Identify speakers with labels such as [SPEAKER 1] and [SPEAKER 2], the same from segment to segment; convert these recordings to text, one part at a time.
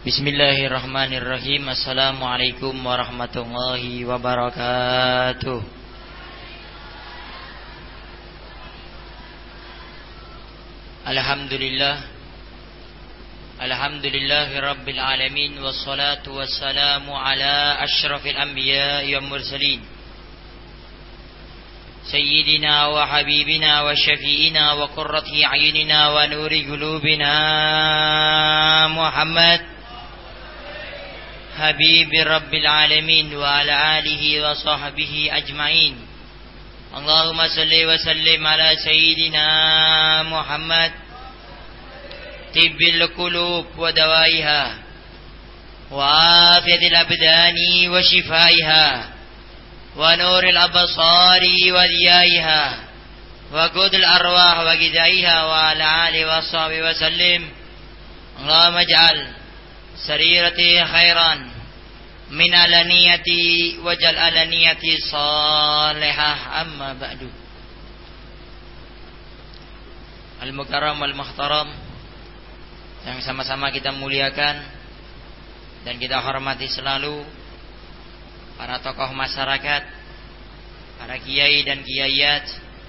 [SPEAKER 1] Bismillahirrahmanirrahim. Assalamualaikum warahmatullahi wabarakatuh. Alhamdulillahi rabbil alamin. Wassalatu wassalamu ala asyrafil anbiya'i wal mursalin, Sayyidina wa habibina wa syafi'ina wa qurrati a'yunina wa nuri qulubina Muhammad Habibi Rabbil Alamin wa ala alihi wa sahbihi ajma'in. Allahumma salli wa sallim ala Sayyidina Muhammad tibbil qulub wa dawaiha wa afiyatil abdani wa shifaiha wa nuril absari wa diyaiha wa qudil arwah wa gidaiha wa ala alihi wa sahbihi wa sallim. Allahumma ij'al sarirati khairan min alaniyati wajal alaniyati salihah. Amma ba'du. Al-mukarram wal-muhtaram yang sama-sama kita muliakan dan kita hormati selalu, para tokoh masyarakat, para kiai dan kiaiat,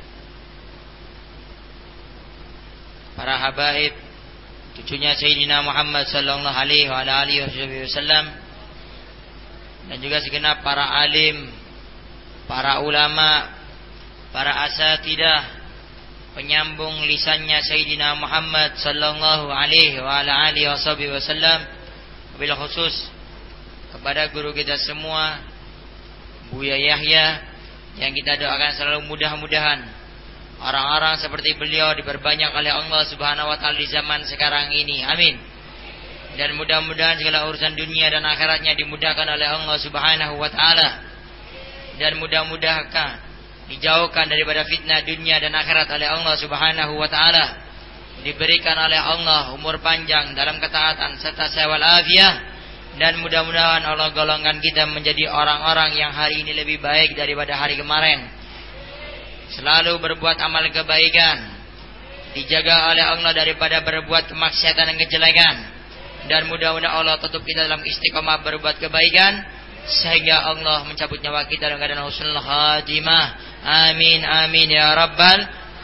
[SPEAKER 1] para habaib, cucunya Sayyidina Muhammad sallallahu alaihi wa alihi wasallam, dan juga segenap para alim, para ulama, para asatidah, penyambung lisannya Sayyidina Muhammad sallallahu alaihi wa alihi wasallam, wabil khusus kepada guru kita semua, Buya Yahya, yang kita doakan selalu mudah-mudahan orang-orang seperti beliau diperbanyak oleh Allah Subhanahu wa taala di zaman sekarang ini. Amin. Dan mudah-mudahan segala urusan dunia dan akhiratnya dimudahkan oleh Allah Subhanahu wa taala. Dan mudah-mudahan dijauhkan daripada fitnah dunia dan akhirat oleh Allah Subhanahu wa taala. Diberikan oleh Allah umur panjang dalam ketaatan serta sehat walafiat, dan mudah-mudahan Allah golongkan kita menjadi orang-orang yang hari ini lebih baik daripada hari kemarin. Selalu berbuat amal kebaikan, dijaga oleh Allah daripada berbuat kemaksiatan dan kejelekan, dan mudah-mudahan Allah tutup kita dalam istiqomah berbuat kebaikan sehingga Allah mencabut nyawa kita dengan keadaan husnul khatimah. Amin amin ya rabbal.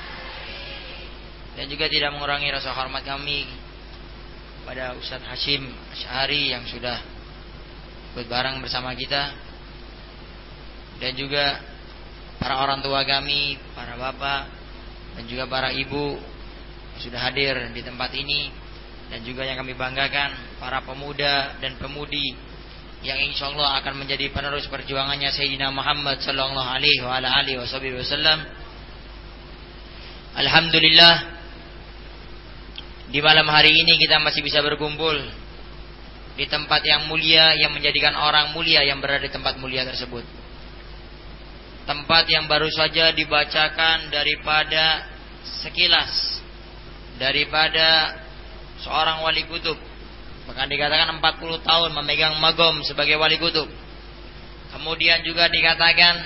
[SPEAKER 1] Dan juga tidak mengurangi rasa hormat kami pada Ustaz Hashim Asy'ari yang sudah berbareng bersama kita, dan juga para orang tua kami, para bapak dan juga para ibu yang sudah hadir di tempat ini, dan juga yang kami banggakan para pemuda dan pemudi yang insyaallah akan menjadi penerus perjuangannya Sayyidina Muhammad sallallahu alaihi wa alihi wasallam. Alhamdulillah, di malam hari ini kita masih bisa berkumpul di tempat yang mulia, yang menjadikan orang mulia yang berada di tempat mulia tersebut. Tempat yang baru saja dibacakan daripada sekilas daripada seorang wali kutub, bahkan dikatakan 40 tahun memegang magom sebagai wali kutub. Kemudian juga dikatakan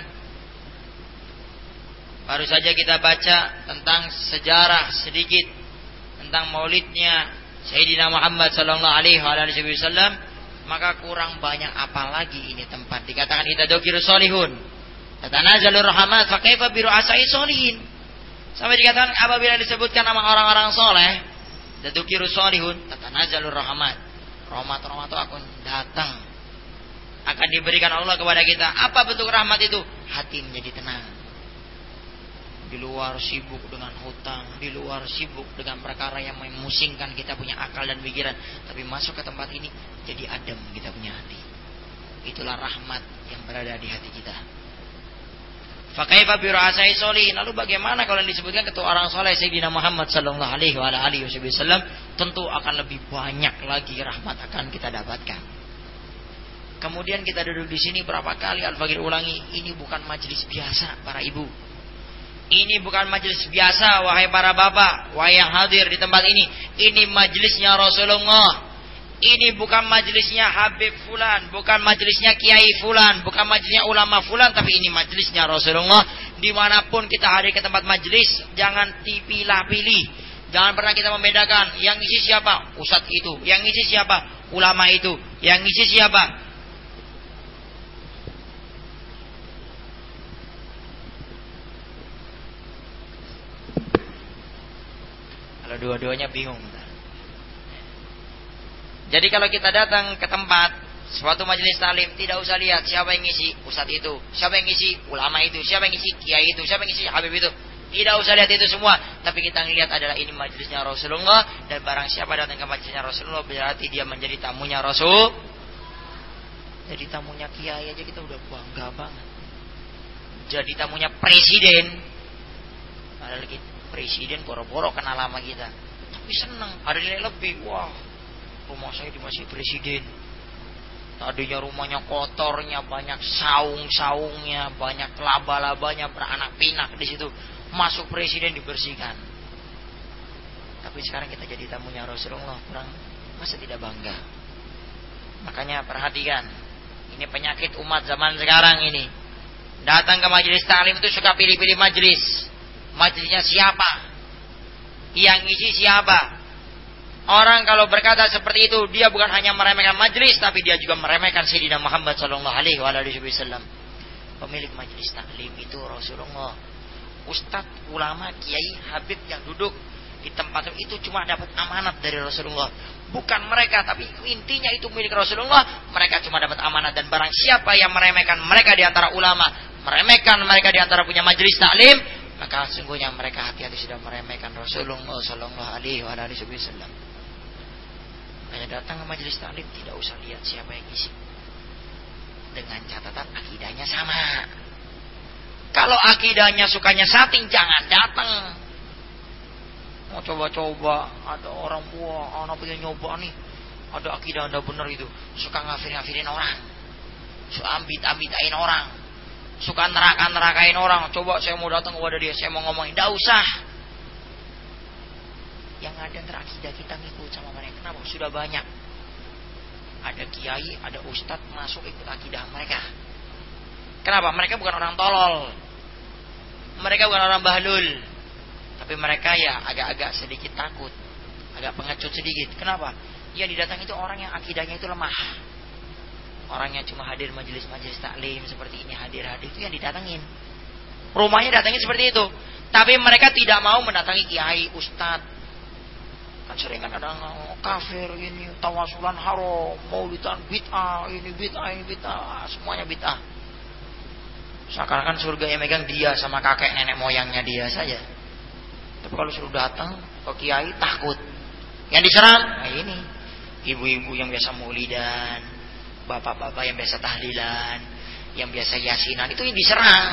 [SPEAKER 1] baru saja kita baca tentang sejarah sedikit tentang maulidnya Sayyidina Muhammad sallallahu alaihi wasallam, maka kurang banyak apa lagi ini tempat. Dikatakan kita dzikirus sholihun, tatanazalur rahmat fa kaifa bi ru'asai sholihin. Sampai dikatakan apabila disebutkan nama orang-orang soleh, dzikirus sholihun, tatanazalur rahmat, rahmat-rahmat itu akan datang, akan diberikan Allah kepada kita. Apa bentuk rahmat itu? Hati menjadi tenang. Di luar sibuk dengan hutang, di luar sibuk dengan perkara yang memusingkan kita punya akal dan pikiran, tapi masuk ke tempat ini jadi adem kita punya hati. Itulah rahmat yang berada di hati kita. Fa kaifa bi ru'asai sholihin. Lalu bagaimana kalau disebutkan ketua orang soleh Sayyidina Muhammad sallallahu alaihi wa alihi wasallam, tentu akan lebih banyak lagi rahmat akan kita dapatkan. Kemudian kita duduk di sini berapa kali Al-Fakir ulangi, ini bukan majelis biasa para ibu. Ini bukan majelis biasa wahai para bapak, wahai yang hadir di tempat ini. Ini majelisnya Rasulullah. Ini bukan majelisnya Habib Fulan, bukan majelisnya Kiai Fulan, bukan majelisnya ulama Fulan, tapi ini majelisnya Rasulullah. Dimanapun kita hadir ke tempat majelis, jangan dipilah-pilih, Jangan pernah kita membedakan yang ngisi siapa, ustadz itu, yang ngisi siapa, ulama itu, yang ngisi siapa. Kalau dua-duanya bingung. Jadi kalau kita datang ke tempat suatu majelis taklim, tidak usah lihat siapa yang ngisi, ustadz itu, siapa yang ngisi, ulama itu, siapa yang ngisi, kiai itu, siapa yang ngisi, habib itu. Tidak usah lihat itu semua, tapi kita lihat adalah ini majelisnya Rasulullah, dan barang siapa datang ke majelisnya Rasulullah berarti dia menjadi tamunya Rasul. Jadi tamunya kiai aja kita udah bangga banget. Jadi tamunya presiden, padahal kita presiden boro-boro kenal lama kita, tapi senang, ada nilai lebih. Wah, rumah saya masih presiden. Tadinya rumahnya kotornya, banyak saung-saungnya, banyak laba-labanya, beranak pinak di situ. Masuk presiden dibersihkan. Tapi sekarang kita jadi tamunya Rasulullah, kurang, masa tidak bangga? Makanya perhatikan, ini penyakit umat zaman sekarang ini. Datang ke majelis taklim itu suka pilih-pilih majelis. Majelisnya siapa? Yang ngisi siapa? Orang kalau berkata seperti itu, dia bukan hanya meremehkan majelis, tapi dia juga meremehkan Sayyidina Muhammad sallallahu alaihi wasallam. Pemilik majelis taklim itu Rasulullah. Ustadz, ulama, kiai, habib yang duduk di tempat itu cuma dapat amanat dari Rasulullah. Bukan mereka, tapi intinya itu milik Rasulullah. Mereka cuma dapat amanat, dan barang siapa yang meremehkan mereka di antara ulama, meremehkan mereka di antara punya majelis taklim, maka sungguhnya mereka hati-hati sudah meremehkan Rasulullah sallallahu alaihi wasallam. Hanya datang ke majelis taklim tidak usah lihat siapa yang isi, dengan catatan akidahnya sama. Kalau akidahnya sukanya sating, jangan datang. Mau coba-coba, ada orang anak pengen nyoba nih, ada akidah anda benar itu, suka ngafir-ngafirin orang, suka ambit-ambitain orang, suka neraka-nerakain orang. Coba saya mau datang kepada dia, saya mau ngomongin, tidak usah. Yang ada terakidah kita ngikut sama mereka. Kenapa? Sudah banyak. Ada kiai, ada ustadz masuk ikut akidah mereka. Kenapa? Mereka bukan orang tolol, mereka bukan orang bahlul, tapi mereka ya agak-agak sedikit takut, agak pengecut sedikit. Kenapa? Yang didatangi itu orang yang akidahnya itu lemah, orang yang cuma hadir majelis-majelis taklim seperti ini, hadir-hadir itu yang didatangin. Rumahnya datangin seperti itu, tapi mereka tidak mau mendatangi kiai, ustadz. Kan sering kan ada kafir ini, tawasulan haram, maulidan bid'ah, ini bid'ah, ini bid'ah, semuanya bid'ah. Seakan-akan surga yang megang dia sama kakek nenek moyangnya dia saja. Tapi kalau suruh datang ke kiai takut. Yang diserang, nah ini ibu-ibu yang biasa maulidan, bapak-bapak yang biasa tahlilan, yang biasa yasinan, itu yang diserang.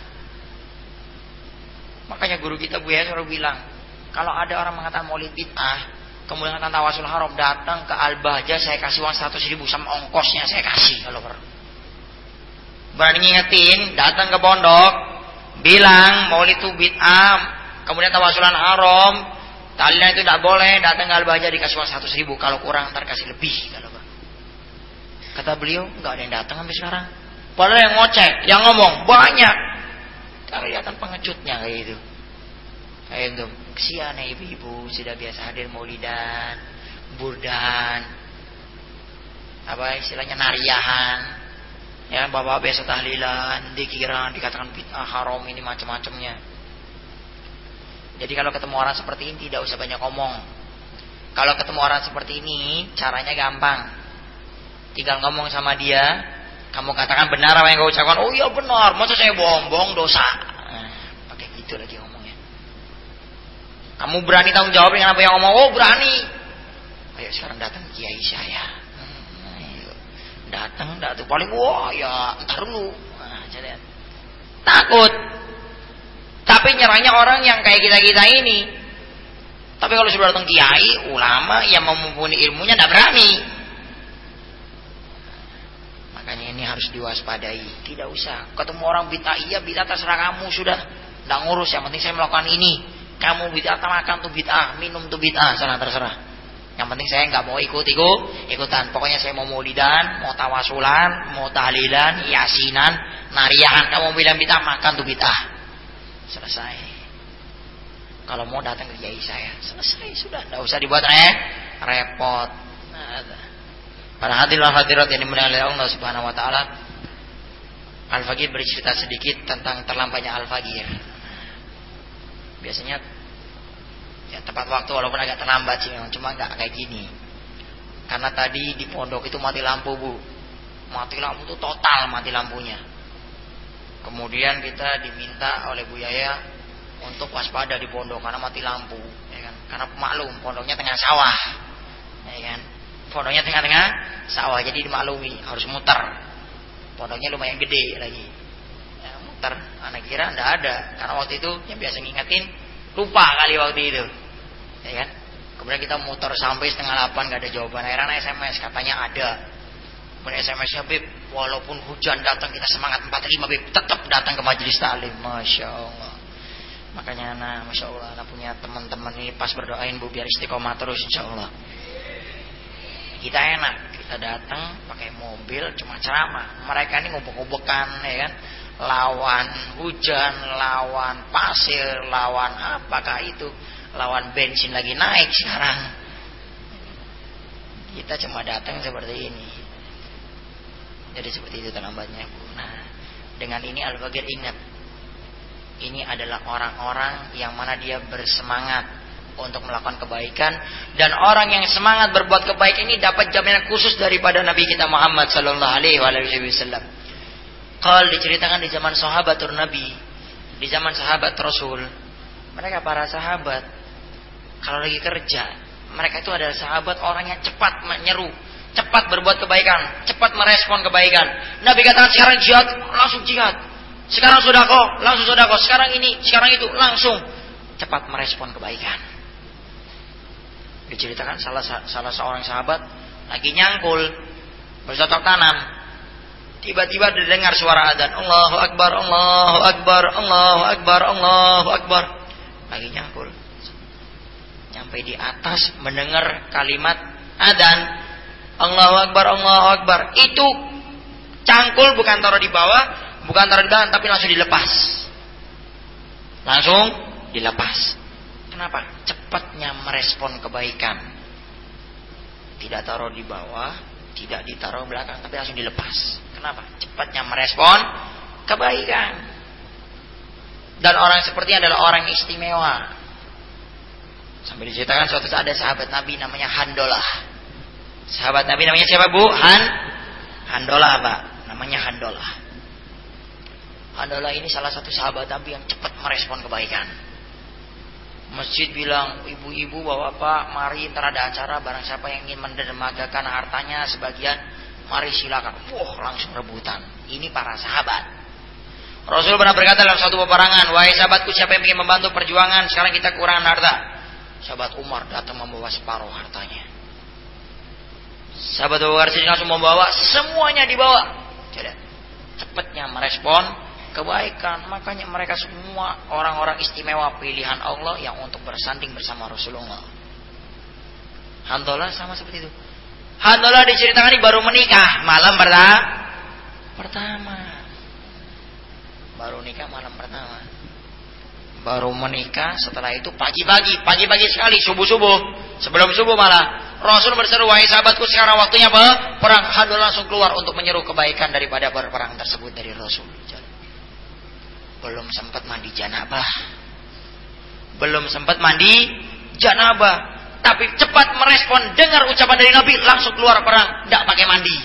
[SPEAKER 1] Makanya guru kita Bu Yahya selalu bilang, kalau ada orang mengatakan maulid bid'ah, kemudian mengatakan tawasul haram, datang ke Al-Bahjah, saya kasih uang 100.000 sama ongkosnya saya kasih. Kalau berani ngingetin, datang ke pondok, bilang maulid itu bid'ah, kemudian tawasulan haram, tahlilan itu tidak boleh, datang ke Al-Bahjah dikasih uang 100.000, kalau kurang ntar kasih lebih. Kata beliau, nggak ada yang datang sampai sekarang. Padahal yang ngoceh, yang ngomong banyak. Kelihatan pengecutnya kayak gitu. Kayak itu, kesian ya ibu-ibu sudah biasa hadir maulidan, burdan, apa istilahnya nariahan, ya bapak biasa tahlilan, dikira dikatakan bid'ah haram ini macam-macamnya. Jadi kalau ketemu orang seperti ini tidak usah banyak ngomong. Kalau ketemu orang seperti ini caranya gampang, tinggal ngomong sama dia, kamu katakan benar apa yang kau ucapkan. Oh iya benar, masa saya bohong-bohong dosa. Pakai gitu lagi ngomongnya. Kamu berani tanggung jawab dengan apa yang ngomong? Oh berani. Ayo sekarang datang kiai saya. Ayo. Datang paling wah ya entar dulu. Nah, takut. Tapi nyerangnya orang yang kayak kita-kita ini. Tapi kalau sudah datang kiai, ulama yang mumpuni ilmunya tidak berani. Makanya ini harus diwaspadai. Tidak usah ketemu orang bid'ah, iya bid'ah terserah kamu sudah, tidak ngurus. Yang penting saya melakukan ini. Kamu bid'ah, makan tuh bid'ah, minum tuh bid'ah, salah terserah. Yang penting saya nggak mau ikutan. Pokoknya saya mau maulidan, mau tawasulan, mau tahlilan, yasinan, nariahan. Kamu bilang bid'ah, makan tuh bid'ah. Selesai. Kalau mau datang ke kiai saya, selesai sudah, tidak usah dibuat repot. Nah, para hadirat yang dimuliakan oleh Allah Subhanahu wa taala, Al-Faqih bercerita sedikit tentang terlampainya Al-Faqih. Biasanya ya tepat waktu walaupun agak terlambat sih memang, cuma enggak kayak gini. Karena tadi di pondok itu mati lampu, Bu. Mati lampu itu total mati lampunya. Kemudian kita diminta oleh Bu Yaya untuk waspada di pondok karena mati lampu, ya kan? Karena maklum pondoknya tengah sawah, ya kan? Pondoknya tengah-tengah sawah, jadi dimaklumi harus muter. Pondoknya lumayan gede lagi, ya, muter. Anak kira ndak ada, karena waktu itu yang biasa ngingetin lupa kali waktu itu, ya kan? Kemudian kita muter sampai 7:30 nggak ada jawaban. Akhirnya SMS katanya ada. Kemudian SMS-nya, Bib, walaupun hujan datang kita semangat 45, Bib, tetap datang ke majelis taklim. Masya Allah. Makanya Masya Allah, anak punya teman-teman ini pas berdoain, Bu, biar istiqomah terus Insya Allah. Kita enak, kita datang pakai mobil cuma ceramah. Mereka ini ngubek-ngubekan, ya kan? Lawan hujan, lawan pasir, lawan apakah itu, lawan bensin lagi naik sekarang. Kita cuma datang seperti ini. Jadi seperti itu terlambatnya, Bu. Nah, dengan ini Al-Faqih ingat, ini adalah orang-orang yang mana dia bersemangat untuk melakukan kebaikan, dan orang yang semangat berbuat kebaikan ini dapat jaminan khusus daripada Nabi kita Muhammad sallallahu alaihi wasallam. Kalau diceritakan di zaman sahabatul Nabi, di zaman sahabat Rasul, mereka para sahabat kalau lagi kerja, mereka itu adalah sahabat orang yang cepat menyeru, cepat berbuat kebaikan, cepat merespon kebaikan. Nabi katakan sekarang jihad, langsung jihad. Sekarang sedekah, langsung sedekah. Sekarang ini, sekarang itu, langsung cepat merespon kebaikan. Diceritakan salah seorang sahabat lagi nyangkul bercocok tanam. Tiba-tiba didengar suara adzan, Allahu Akbar, Allahu Akbar, Allahu Akbar, Allahu Akbar. Lagi nyangkul. Sampai di atas mendengar kalimat adzan, Allahu Akbar, Allahu Akbar. Itu cangkul bukan taruh di bawah, bukan taruh di tangan, tapi langsung dilepas. Langsung dilepas. Kenapa? Cepatnya merespon kebaikan. Tidak taruh di bawah, tidak ditaruh belakang, tapi langsung dilepas. Kenapa? Cepatnya merespon kebaikan. Dan orang seperti adalah orang istimewa. Sampai diceritakan suatu saat ada sahabat Nabi namanya Handolah. Sahabat Nabi namanya siapa, Bu? Handolah, Pak. Namanya Handolah. Handolah ini salah satu sahabat Nabi yang cepat merespon kebaikan. Masjid bilang, ibu-ibu, bapak-bapak, mari ntar ada acara, barang siapa yang ingin mendermagakan hartanya sebagian, mari silakan. Langsung rebutan. Ini para sahabat. Rasul pernah berkata dalam suatu peperangan, wahai sahabatku, siapa yang ingin membantu perjuangan, sekarang kita kekurangan harta. Sahabat Umar datang membawa separuh hartanya. Sahabat Abu Bakar langsung membawa, semuanya dibawa. Jadi, cepatnya merespon kebaikan. Makanya mereka semua orang-orang istimewa pilihan Allah yang untuk bersanding bersama Rasulullah. Handolah sama seperti itu. Handolah diceritakan ini baru menikah malam pertama. Baru nikah malam pertama. Baru menikah, setelah itu pagi-pagi sekali, subuh-subuh, sebelum subuh malah Rasul berseru, wahai sahabatku, sekarang waktunya perang. Handolah langsung keluar untuk menyeru kebaikan daripada berperang tersebut dari Rasul. Belum sempat mandi janabah, tapi cepat merespon, dengar ucapan dari Nabi, langsung keluar perang, tidak pakai mandi.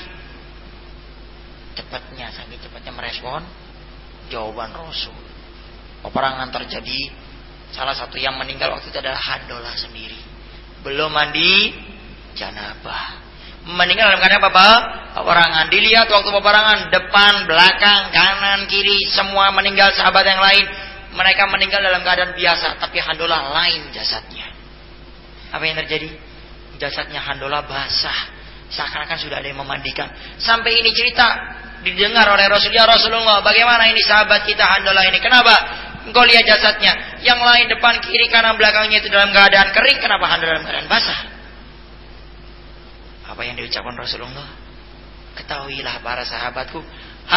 [SPEAKER 1] Saking cepatnya merespon jawaban Rasul. Peperangan terjadi, salah satu yang meninggal waktu itu adalah Handolah sendiri. Belum mandi janabah, meninggal dalam keadaan apa? Peperangan. Dilihat waktu peperangan, depan, belakang, kanan, kiri, semua meninggal. Sahabat yang lain, mereka meninggal dalam keadaan biasa, tapi Handolah lain jasadnya. Apa yang terjadi? Jasadnya Handolah basah, seakan-akan sudah ada yang memandikan. Sampai ini cerita didengar oleh Rasul, ya Rasulullah, bagaimana ini sahabat kita Handolah ini? Kenapa engkau lihat jasadnya? Yang lain depan, kiri, kanan, belakangnya itu dalam keadaan kering, kenapa Handolah dalam keadaan basah? Apa yang diucapkan Rasulullah? Ketahuilah para sahabatku,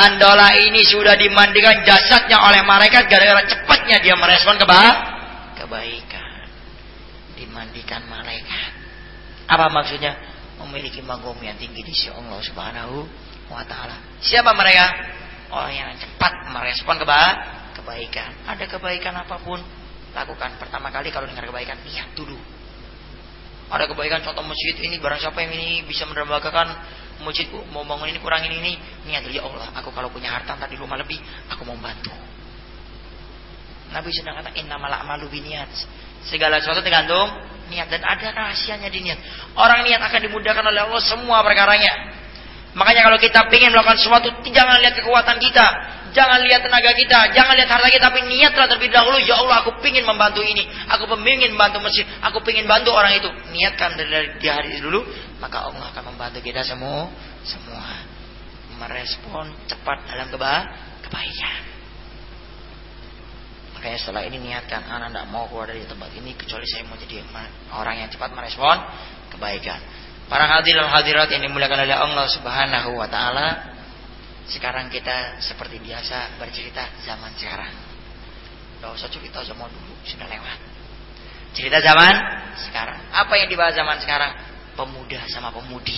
[SPEAKER 1] Handolah ini sudah dimandikan jasadnya oleh malaikat gara-gara cepatnya dia merespon kebaikan. kebaikan, dimandikan malaikat. Apa maksudnya? Memiliki magom yang tinggi di sisi Allah Subhanahu wa taala. Siapa mereka? Orang yang cepat merespon kebaikan. Ada kebaikan apapun, lakukan. Pertama kali kalau dengar kebaikan, niat dulu. Ada kebaikan, contoh masjid ini, barang siapa yang ini bisa menderbagakan masjidku, mau bangun ini, kurangin ini, niat dulu, ya Allah, aku kalau punya harta tadi rumah lebih, aku mau bantu. Nabi sedang kata innamal a'malu binniyat. Segala sesuatu tergantung niat, dan ada rahasianya di niat. Orang niat akan dimudahkan oleh Allah semua perkaranya. Makanya kalau kita ingin melakukan sesuatu, jangan lihat kekuatan kita, jangan lihat tenaga kita, jangan lihat harta kita, tapi niatlah terlebih dahulu. Ya Allah, aku ingin membantu ini, aku ingin membantu masjid, aku ingin bantu orang itu. Niatkan dari hari dulu, maka Allah akan membantu kita semua merespon cepat dalam kebaikan. Makanya setelah ini niatkan, anak tidak mau keluar dari tempat ini kecuali saya mau jadi orang yang cepat merespon kebaikan. Para hadirin hadirat yang dimuliakan oleh Allah Subhanahu wa taala, sekarang kita seperti biasa bercerita zaman sekarang. Enggak usah cerita zaman dulu, sudah lewat. Cerita zaman sekarang. Apa yang dibahas zaman sekarang? Pemuda sama pemudi.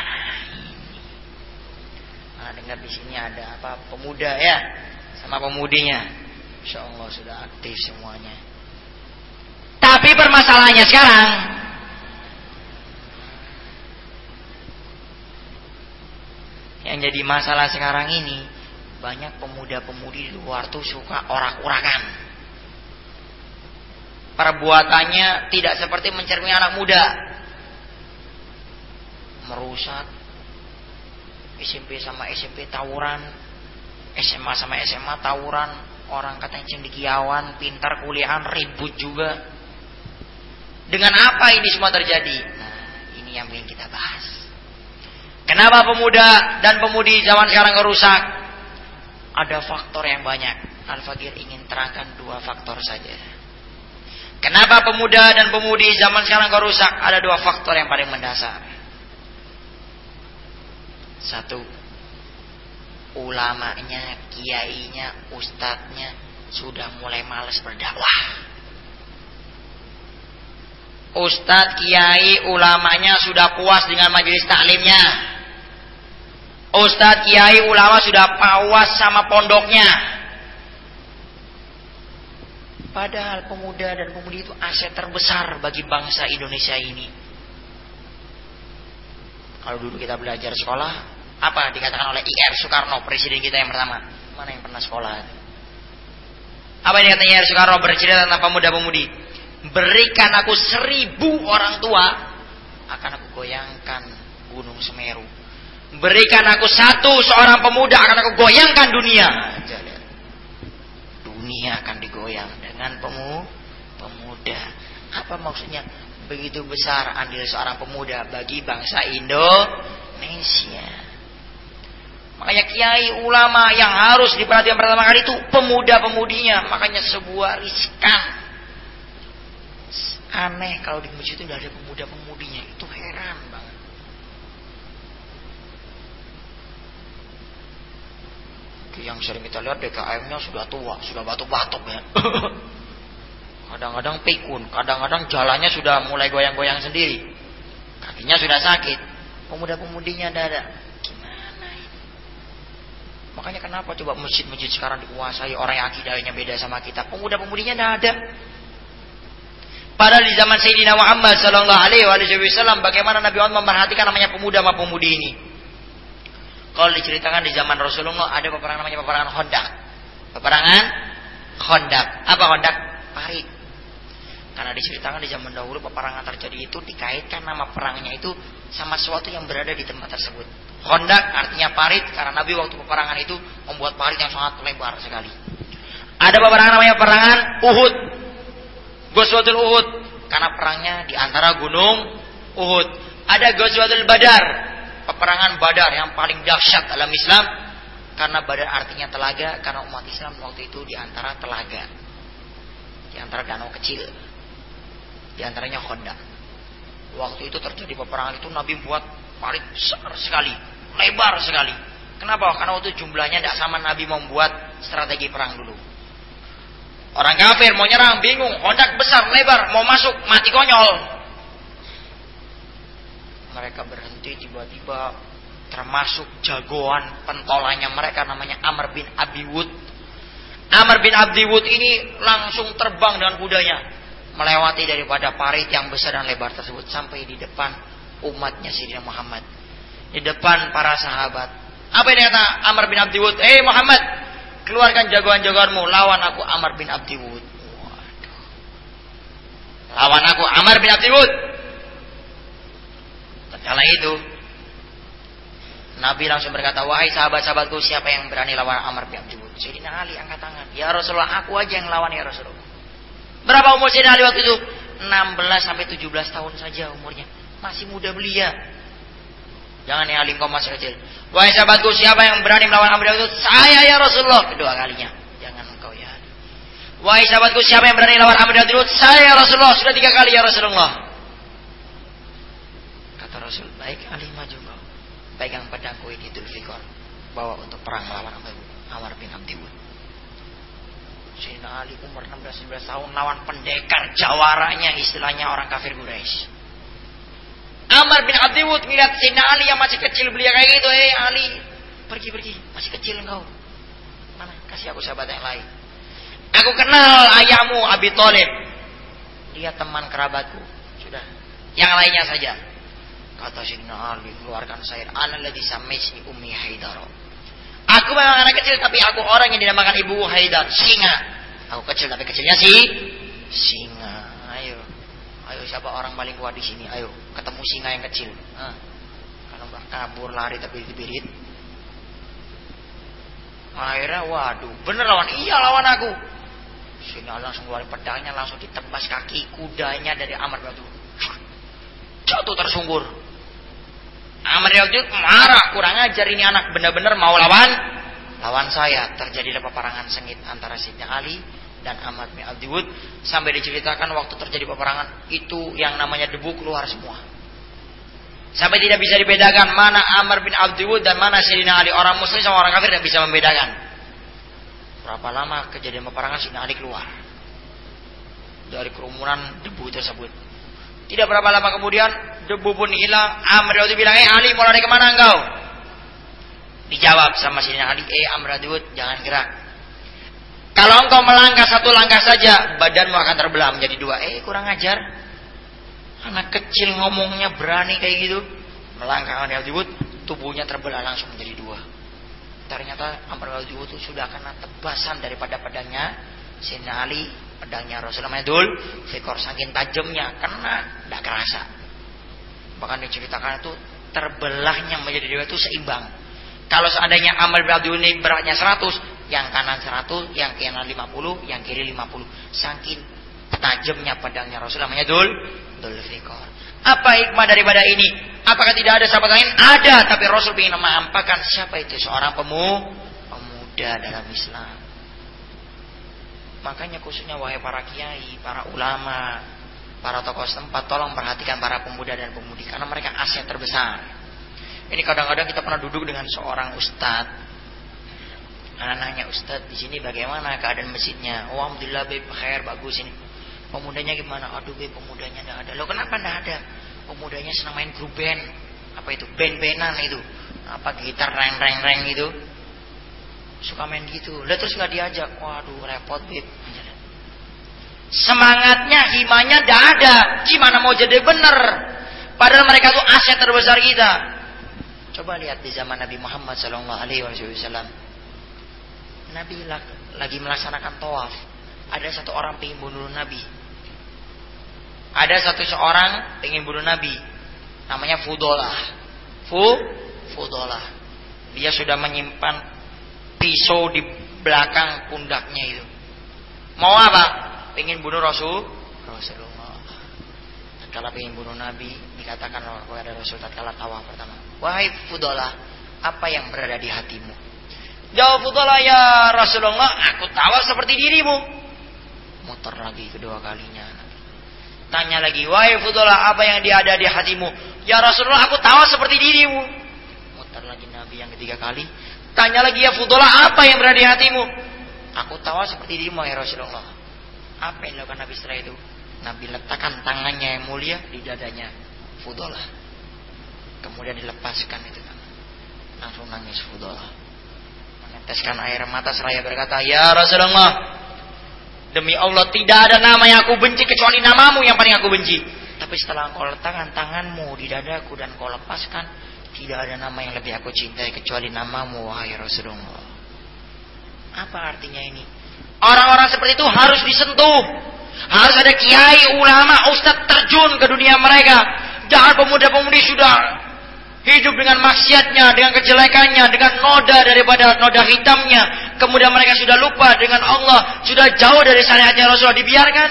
[SPEAKER 1] Nah, dengar di sini ada apa? Pemuda ya sama pemudinya. Insyaallah sudah aktif semuanya. Tapi permasalahannya sekarang, yang jadi masalah sekarang ini, banyak pemuda-pemudi di luar tuh suka orak-orakan. Perbuatannya tidak seperti mencerminkan anak muda. Merusak. SMP sama SMP tawuran, SMA sama SMA tawuran. Orang katanya cendekiawan, pintar kuliahan, ribut juga. Dengan apa ini semua terjadi? Nah, ini yang ingin kita bahas. Kenapa pemuda dan pemudi zaman sekarang rusak? Ada faktor yang banyak. Al-Fakir ingin terangkan 2 faktor saja. Kenapa pemuda dan pemudi zaman sekarang rusak? Ada 2 faktor yang paling mendasar. 1, ulamanya, kiainya, ustadznya sudah mulai malas berdakwah. Ustadz, kiai, ulamanya sudah puas dengan majelis taklimnya. Ustadz, kiai, ulama sudah puas sama pondoknya. Padahal pemuda dan pemudi itu aset terbesar bagi bangsa Indonesia ini. Kalau dulu kita belajar sekolah, apa dikatakan oleh I.R. Soekarno, presiden kita yang pertama? Mana yang pernah sekolah? Apa yang dikatakan I.R. Soekarno bercerita tentang pemuda-pemudi? Berikan aku 1000 orang tua, akan aku goyangkan Gunung Semeru. Berikan aku 1 seorang pemuda, akan aku goyangkan dunia. Dunia akan digoyang dengan pemuda. Apa maksudnya? Begitu besar andil seorang pemuda bagi bangsa Indonesia. Makanya kiai, ulama yang harus diperhatikan pertama kali itu pemuda-pemudinya. Makanya sebuah riskan. Aneh kalau di masjid itu tidak ada pemuda-pemudinya. Itu heran banget. Yang sering kita lihat DKM-nya sudah tua, sudah batuk-batuk ya. Kadang-kadang pikun, kadang-kadang jalannya sudah mulai goyang-goyang sendiri. Kakinya sudah sakit. Pemuda-pemudinya tidak ada. Gimana ini? Makanya kenapa coba masjid-masjid sekarang dikuasai orang yang akidahnya beda sama kita. Pemuda-pemudinya tidak ada. Padahal di zaman Sayyidina Muhammad sallallahu alaihi wasallam, bagaimana Nabi Muhammad memperhatikan namanya pemuda sama pemudi ini. Kalau diceritakan di zaman Rasulullah ada peperangan namanya peperangan Khandaq. Peperangan Khandaq. Apa Khandaq? Parit. Karena diceritakan di zaman dahulu peperangan terjadi itu dikaitkan nama perangnya itu sama sesuatu yang berada di tempat tersebut. Khandaq artinya parit karena Nabi waktu peperangan itu membuat parit yang sangat lebar sekali. Ada peperangan namanya peperangan Uhud. Ghazwatul Uhud karena perangnya di antara gunung Uhud. Ada Ghazwatul Badar, peperangan Badar yang paling dahsyat dalam Islam karena Badar artinya telaga karena umat Islam waktu itu di antara telaga, di antara danau kecil, di antaranya Khandaq. Waktu itu terjadi peperangan itu Nabi buat parit besar sekali, lebar sekali. Kenapa? Karena waktu jumlahnya tidak sama Nabi membuat strategi perang dulu. Orang kafir mau nyerang, bingung, hondak besar, lebar, mau masuk, mati konyol. Mereka berhenti, tiba-tiba termasuk jagoan pentolannya mereka namanya Amr bin Abi Wud. Amr bin Abi Wud ini langsung terbang dengan kudanya, melewati daripada parit yang besar dan lebar tersebut sampai di depan umatnya Sayyidina Muhammad, di depan para sahabat. Apa yang kata Amr bin Abi Wud? Muhammad, keluarkan jagoan-jagoanmu, lawan aku Amr bin Abi Wud. Waduh. Lawan aku Amr bin Abi Wud. Tatkala itu Nabi langsung berkata, wahai sahabat-sahabatku, siapa yang berani lawan Amr bin Abi Wud? Sayyidina Ali angkat tangan. Ya Rasulullah, aku aja yang lawan ya Rasulullah. Berapa umur Sayyidina Ali waktu itu? 16 sampai 17 tahun saja umurnya. Masih muda belia. Jangan ya Ali, kau masih kecil. Wahai sahabatku, siapa yang berani melawan Amr bin Abi Wud? Saya ya Rasulullah. Kedua kalinya. Jangan engkau ya Ali. Wahai sahabatku, siapa yang berani melawan Amr bin Abi Wud? Saya ya Rasulullah. Sudah 3 kali ya Rasulullah. Kata Rasul, baik Ali, maju kau. Pegang pedangku ini Dzulfikar, bawa untuk perang melawan Amr bin Abi Wud. Sayyidina Ali umur 16-19 tahun lawan pendekar jawaranya, istilahnya orang kafir Quraisy. Amr bin Abi Wud melihat Sayyidina Ali yang masih kecil, belia kayak gitu. Ali, pergi, masih kecil engkau. Mana? Kasih aku sahabat yang lain. Aku kenal ayahmu Abi Thalib. Dia teman kerabatku. Sudah. Yang lainnya saja. Kata Sayyidina Ali, keluarkan saya. Ana ladzi samaisni ummi Haidar. Aku memang anak kecil, tapi aku orang yang dinamakan ibu Haidar, singa. Aku kecil tapi kecilnya singa. Ayo siapa orang paling kuat di sini? Ayo ketemu singa yang kecil. Kalau nggak kabur lari tapi dibirit. Akhirnya waduh, bener lawan. Iya lawan aku. Singa langsung keluar pedangnya, langsung ditebas kaki kudanya dari Amr bin Abi Wud. Jatuh tersungkur. Amr bin Abi Wud marah, kurang ajar ini anak, benar-benar mau lawan saya. Terjadi peperangan sengit antara Sayyidina Ali dan Amr bin Abi Wud, sampai diceritakan waktu terjadi peperangan itu yang namanya debu keluar semua. Sampai tidak bisa dibedakan mana Amr bin Abi Wud dan mana Sayyidina Ali. Orang muslim sama orang kafir tidak bisa membedakan. Berapa lama kejadian peperangan, Sayyidina Ali keluar dari kerumunan debu tersebut. Tidak berapa lama kemudian debu pun hilang. Amr bin Abi Wud bilang, Ali, mau lari kemana engkau? Dijawab sama Sayyidina Ali, Amr bin Abi Wud, jangan gerak. Kalau engkau melangkah 1 langkah saja, badanmu akan terbelah menjadi 2. Kurang ajar. Anak kecil ngomongnya berani kayak gitu. Melangkah Amr bin Abi Wud, tubuhnya terbelah langsung menjadi 2. Ternyata Amr bin Abi Wud sudah kena tebasan daripada pedangnya Sayyidina Ali. Pedangnya Rasulullah Dzulfikar, saking tajamnya, kena tidak kerasa. Bahkan diceritakan itu terbelahnya menjadi 2 itu seimbang. Kalau seandainya Amr bin Abi Wud ini beratnya 100, yang kanan 100, yang kanan 50, yang kiri 50. Saking tajamnya pedangnya Rasulullah Dzulfikar. Apa hikmah daripada ini? Apakah tidak ada sahabat lain? Ada, tapi Rasul ingin mengampakkan siapa itu seorang pemuda dalam Islam. Makanya khususnya wahai para kiai, para ulama, para tokoh setempat, tolong perhatikan para pemuda dan pemudi, karena mereka aset terbesar. Ini kadang-kadang kita pernah duduk dengan seorang ustadz. Anak-anaknya, ustadz di sini bagaimana keadaan masjidnya? Oh, alhamdulillah beb, khair, bagus ini. Pemudanya gimana? Aduh beb, pemudanya enggak ada. Loh kenapa enggak ada? Pemudanya senang main grup band. Apa itu? Band-bandan itu. Apa gitar reng-reng-reng itu. Suka main gitu. Lah terus enggak diajak. Waduh, repot beb. Semangatnya, himanya enggak ada. Gimana mau jadi bener? Padahal mereka tuh aset terbesar kita. Coba lihat di zaman Nabi Muhammad SAW. Nabi lagi melaksanakan tawaf. Ada satu orang pengen bunuh Nabi. Ada seorang pengen bunuh Nabi. Namanya Fudolah. Fudolah. Dia sudah menyimpan pisau di belakang pundaknya itu. Mau apa? Pengen bunuh Rasulullah. Tatkala pengen bunuh Nabi, dikatakan kepada Rasul tatkala tawaf pertama, wahai Fudolah, apa yang berada di hatimu? Jawab Fudolah, ya Rasulullah, aku tawaf seperti dirimu. Muter lagi kedua kalinya. Tanya lagi, wahai Fudolah, apa yang ada di hatimu? Ya Rasulullah, aku tawaf seperti dirimu. Muter lagi Nabi yang ketiga kali. Tanya lagi, ya Fudolah, apa yang berada di hatimu? Aku tawaf seperti dirimu ya Rasulullah. Apa yang dilakukan Nabi setelah itu? Nabi letakkan tangannya yang mulia di dadanya Fudalah. Kemudian dilepaskan itu tangan. Langsung nangis Fudalah. Meneteskan air mata seraya berkata, "Ya Rasulullah, demi Allah tidak ada nama yang aku benci kecuali namamu yang paling aku benci. Tapi setelah engkau letakkan tanganmu di dadaku dan kau lepaskan, tidak ada nama yang lebih aku cintai kecuali namamu, wahai Rasulullah." Apa artinya ini? Orang-orang seperti itu harus disentuh. Harus ada kiai, ulama, ustadz terjun ke dunia mereka. Jangan pemuda-pemudi sudah hidup dengan maksiatnya, dengan kejelekannya, dengan noda daripada noda hitamnya. Kemudian mereka sudah lupa dengan Allah, sudah jauh dari syariatnya Rasulullah, dibiarkan.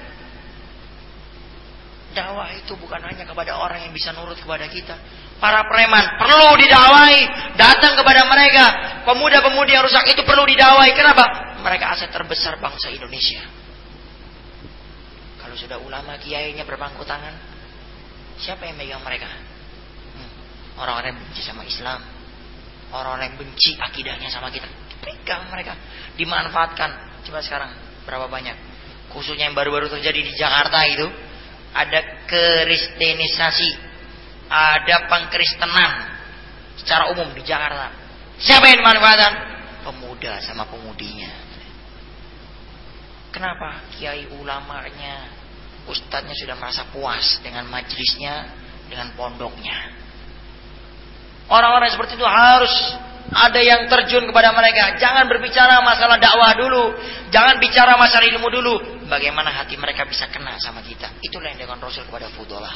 [SPEAKER 1] Dakwah itu bukan hanya kepada orang yang bisa nurut kepada kita. Para preman perlu didakwai, datang kepada mereka. Pemuda-pemudi yang rusak itu perlu didakwai. Kenapa? Mereka aset terbesar bangsa Indonesia. Kalau sudah ulama kiainya berpangku tangan, siapa yang megang mereka? Orang-orang yang benci sama Islam, orang-orang yang benci akidahnya sama kita, pegang mereka, dimanfaatkan. Coba sekarang berapa banyak, khususnya yang baru-baru terjadi di Jakarta itu, ada kristenisasi, ada pengkristenan secara umum di Jakarta. Siapa yang dimanfaatkan? Pemuda sama pemudinya. Kenapa? Kiai ulamanya, ustadznya sudah merasa puas dengan majelisnya, dengan pondoknya. Orang-orang seperti itu harus ada yang terjun kepada mereka. Jangan berbicara masalah dakwah dulu, jangan bicara masalah ilmu dulu. Bagaimana hati mereka bisa kena sama kita? Itulah yang dilakukan Rasul kepada Fudalah.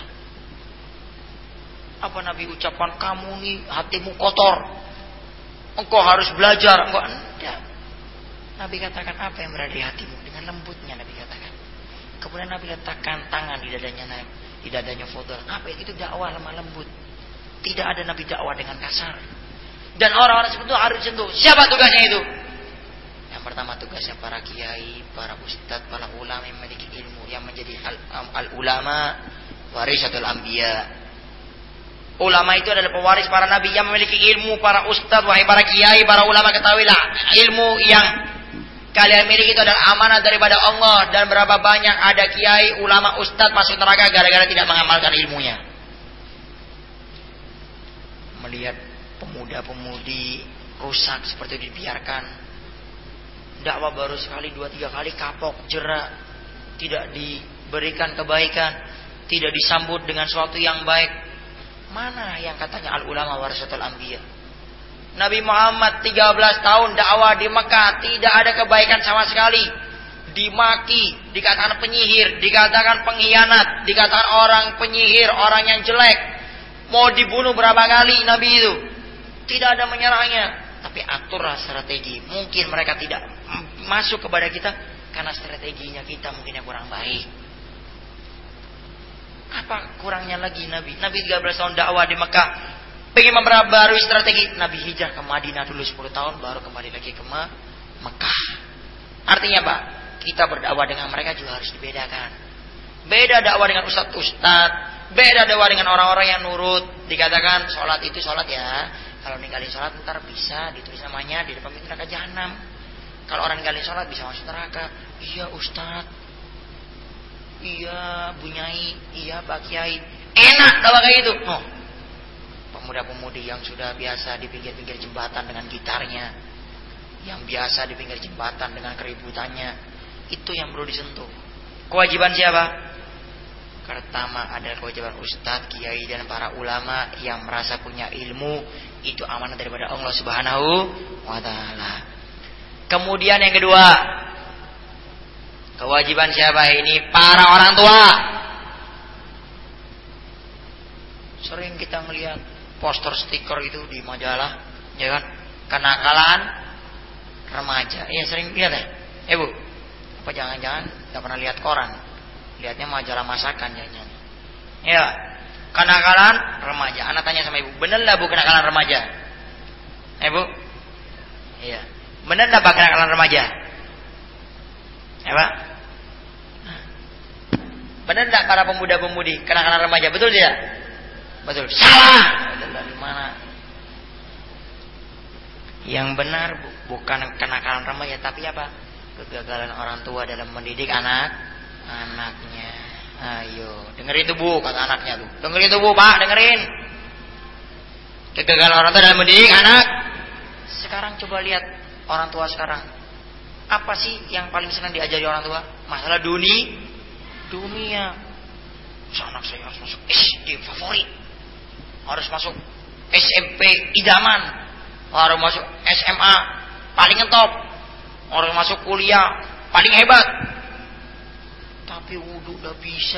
[SPEAKER 1] Apa Nabi ucapkan, kamu nih hatimu kotor, engkau harus belajar? Engkau enggak. Nabi katakan, apa yang berada di hatimu? Dengan lembutnya Nabi katakan. Kemudian Nabi letakkan tangan di dadanya Fudalah. Apa itu? Dakwah lemah lembut. Tidak ada Nabi dakwah dengan kasar. Dan orang-orang seperti itu harus disentuh. Siapa tugasnya itu? Yang pertama tugasnya para kiai, para ustadz, para ulama yang memiliki ilmu, yang menjadi al-ulama warisatul anbiya. Ulama itu adalah pewaris para nabi yang memiliki ilmu. Para ustadz, wahai para kiai, para ulama, ketahuilah, ilmu yang kalian miliki itu adalah amanah daripada Allah. Dan berapa banyak ada kiai, ulama, ustadz masuk neraka gara-gara tidak mengamalkan ilmunya. Melihat pemuda-pemudi rusak seperti itu dibiarkan, dakwah baru sekali, 2-3 kali kapok, jerak, tidak diberikan kebaikan, tidak disambut dengan sesuatu yang baik. Mana yang katanya al-ulama warasatul anbiya? Nabi Muhammad 13 tahun dakwah di Mekah, tidak ada kebaikan sama sekali. Dimaki, dikatakan penyihir, dikatakan pengkhianat, dikatakan orang penyihir, orang yang jelek. Mau dibunuh berapa kali Nabi itu? Tidak ada menyerangnya. Tapi aturlah strategi. Mungkin mereka tidak masuk kepada kita karena strateginya kita mungkin yang kurang baik. Apa kurangnya lagi Nabi? Nabi 13 tahun dakwah di Mekah, pengen memperbarui strategi. Nabi hijrah ke Madinah dulu 10 tahun, baru kembali lagi ke Mekah. Artinya apa? Kita berdakwah dengan mereka juga harus dibedakan. Beda dakwah dengan ustadz-ustadz, beda dakwah dengan orang-orang yang nurut. Dikatakan sholat itu sholat ya, kalau ninggalin sholat ntar bisa ditulis namanya di depan pintu neraka jahanam. Kalau orang ninggalin sholat bisa masuk neraka. Iya ustadz, iya Bu Nyai, iya Pak Kiai, enak dakwah kayak gitu. Oh, pemuda-pemudi yang sudah biasa di pinggir-pinggir jembatan dengan gitarnya, yang biasa di pinggir jembatan dengan keributannya, itu yang perlu disentuh. Kewajiban siapa? Pertama adalah kewajiban ustadz, kiai, dan para ulama yang merasa punya ilmu. Itu amanah daripada Allah Subhanahu wa ta'ala. Kemudian yang kedua, kewajiban siapa ini? Para orang tua. Sering kita melihat poster stiker itu di majalah, ya kan? Kenakalan remaja. Iya sering lihat ya? Bu, apa jangan-jangan gak pernah lihat koran? Lihatnya majalah masakan jangan. Ya, kenakalan remaja. Anak tanya sama ibu, bener lah Bu kenakalan remaja? Bu? Iya. Bener lah Pak kenakalan remaja? Ya Pak? Benar tidak para pemuda-pemudi kenakalan remaja? Betul tidak? Betul. Salah. Dari mana? Yang benar bukan kenakalan remaja, tapi apa? Kegagalan orang tua dalam mendidik anaknya. Ayo, dengerin tuh Bu, kata anaknya tuh. Dengerin tuh Bu, Pak, dengerin. Kegagalan orang tua dalam mendidik anak. Sekarang coba lihat orang tua sekarang. Apa sih yang paling senang diajari orang tua? Masalah dunia. Anak saya harus masuk SD favorit, harus masuk SMP idaman, harus masuk SMA paling ngetop, harus masuk kuliah paling hebat. Tapi wudu udah bisa,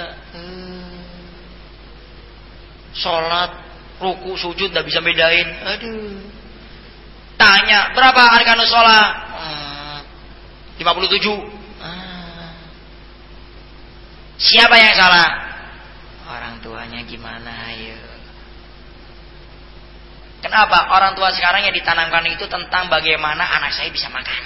[SPEAKER 1] sholat, ruku, sujud udah bisa bedain. Aduh. Tanya berapa arkanus sholat? 57. Siapa yang salah? Orang tuanya gimana? Ayo. Kenapa? Orang tua sekarang yang ditanamkan itu tentang bagaimana anak saya bisa makan.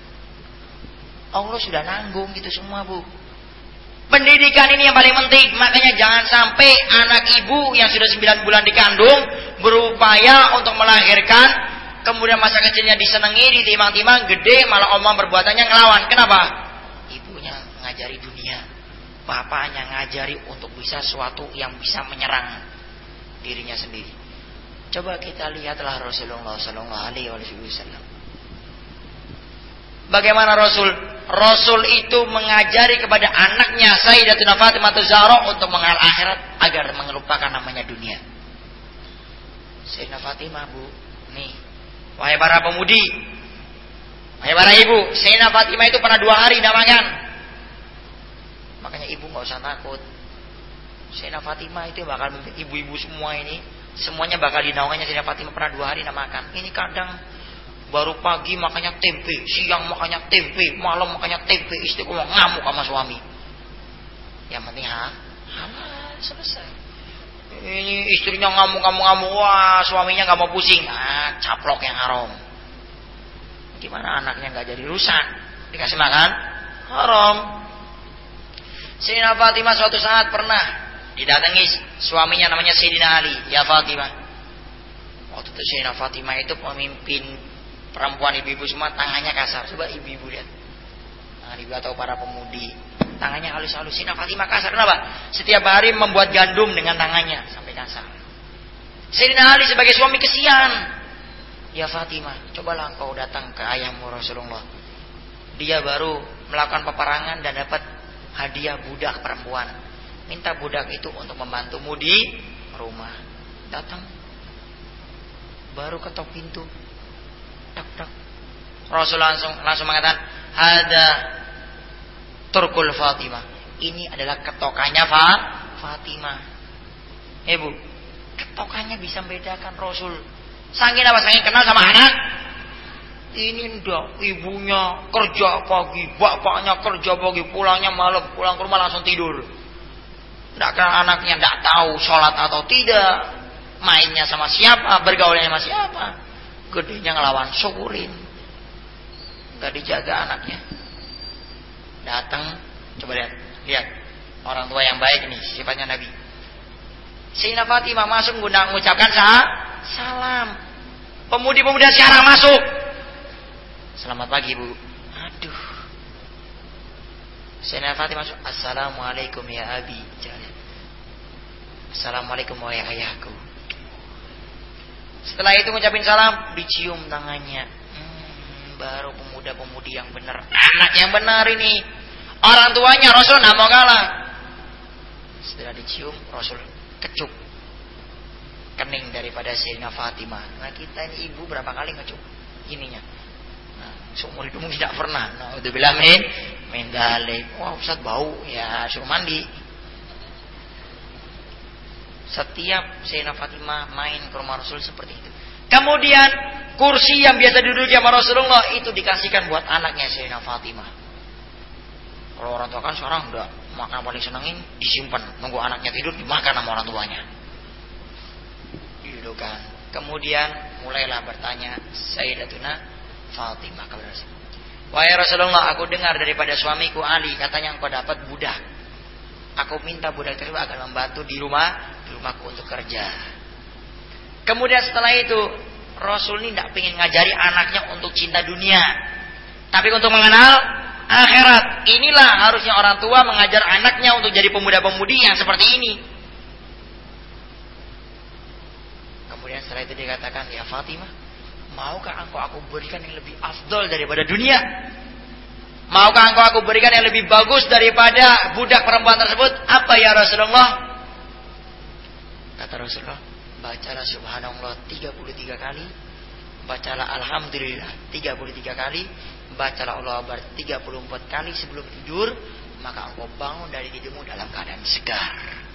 [SPEAKER 1] Allah sudah nanggung gitu semua, Bu. Pendidikan ini yang paling penting. Makanya jangan sampai anak ibu yang sudah 9 bulan dikandung berupaya untuk melahirkan, kemudian masa kecilnya disenangi, ditimang-timang, gede malah omong perbuatannya ngelawan. Kenapa? Ibunya ngajari dunia, bapaknya ngajari untuk bisa sesuatu yang bisa menyerang dirinya sendiri. Coba kita lihatlah Rasulullah Sallallahu Alaihi Wasallam. Bagaimana Rasul itu mengajari kepada anaknya Sayyidatuna Fatimah Zahra untuk mengenal akhirat agar mengelupakan namanya dunia. Sayyidatuna Fatimah, Bu, nih, wahai para pemudi, wahai para ibu, Sayyidatuna Fatimah itu pernah 2 hari tidak makan. Makanya ibu nggak usah takut. Sayyidatuna Fatimah itu bakal ibu-ibu semua ini, semuanya bakal dinaungannya Sayyidatuna Fatimah pernah 2 hari tidak makan. Ini kadang baru pagi makannya tempe, siang makannya tempe, malam makannya tempe, istri ngamuk sama suami. Yang penting halal, selesai. Ini istrinya ngamuk, wah suaminya nggak mau pusing, caplok yang haram. Gimana anaknya nggak jadi rusak? Dikasih makan haram. Sayyidina Fatimah suatu saat pernah didatangi suaminya namanya Sayyidina Ali. Ya Fatimah. Waktu itu Sayyidina Fatimah itu pemimpin perempuan ibu-ibu semua, tangannya kasar. Coba ibu-ibu lihat. Tangan ibu atau para pemudi, tangannya halus-halus. Sayyidina Fatimah kasar. Kenapa? Setiap hari membuat gandum dengan tangannya sampai kasar. Sayyidina Ali sebagai suami kesian. Ya Fatimah, cobalah engkau datang ke ayahmu Rasulullah. Dia baru melakukan peperangan dan dapat hadiah budak perempuan. Minta budak itu untuk membantumu di rumah. Datang, baru ketok pintu. Tak. Rasul langsung mengatakan, "Hada turkul Fatimah." Ini adalah ketokannya Fatimah. Bu, ketokannya bisa membedakan Rasul. Saking apa? Saking kenal sama anak. Ini ndak, ibunya kerja pagi, bapaknya kerja pagi, pulangnya malam, pulang ke rumah langsung tidur. Ndak kenal anaknya, ndak tahu sholat atau tidak, mainnya sama siapa, bergaulnya sama siapa. Gedenya ngelawan syukurin, nggak dijaga anaknya. Datang, coba lihat orang tua yang baik nih, sifatnya Nabi. Sayyidina Fatimah masuk mengucapkan salam. Pemudi-pemuda sekarang masuk. Selamat pagi, Bu. Aduh. Sayyidina Fatimah masuk. Assalamualaikum ya Abi. Assalamualaikum wahai ayahku. Setelah itu ngucapin salam, dicium tangannya. Baru pemuda-pemudi yang benar, anak yang benar ini. Orang tuanya Rasul nggak mau kalah. Setelah dicium, Rasul kecup kening daripada Sayyidina Fatimah. Nah kita ini ibu berapa kali ngecup ininya? Nah, seumur hidup tidak pernah. Nah udah bilang main dalik. Wah Ustaz bau, ya suruh mandi. Setiap Sayyidina Fatimah main ke rumah Rasul seperti itu. Kemudian kursi yang biasa duduk sama Rasulullah itu dikasihkan buat anaknya Sayyidina Fatimah. Kalau orang tua kan sekarang udah makan paling senengin disimpan, nunggu anaknya tidur dimakan sama orang tuanya. Didudukkan. Kemudian mulailah bertanya Sayyidatuna Fatimah kepada Rasul. Wahai Rasulullah, aku dengar daripada suamiku Ali katanya engkau dapat budak. Aku minta budak tersebut akan membantu di rumahku untuk kerja. Kemudian setelah itu Rasul ini tidak ingin ngajari anaknya untuk cinta dunia, tapi untuk mengenal akhirat. Inilah harusnya orang tua mengajar anaknya untuk jadi pemuda-pemudi yang seperti ini. Kemudian setelah itu dikatakan, ya Fatimah, maukah engkau aku berikan yang lebih afdol daripada dunia? Maukah engkau aku berikan yang lebih bagus daripada budak perempuan tersebut? Apa ya Rasulullah? Kata Rasulullah, bacalah subhanallah 33 kali, bacalah alhamdulillah 33 kali, bacalah Allahu Akbar 34 kali sebelum tidur, maka engkau bangun dari tidurmu dalam keadaan segar.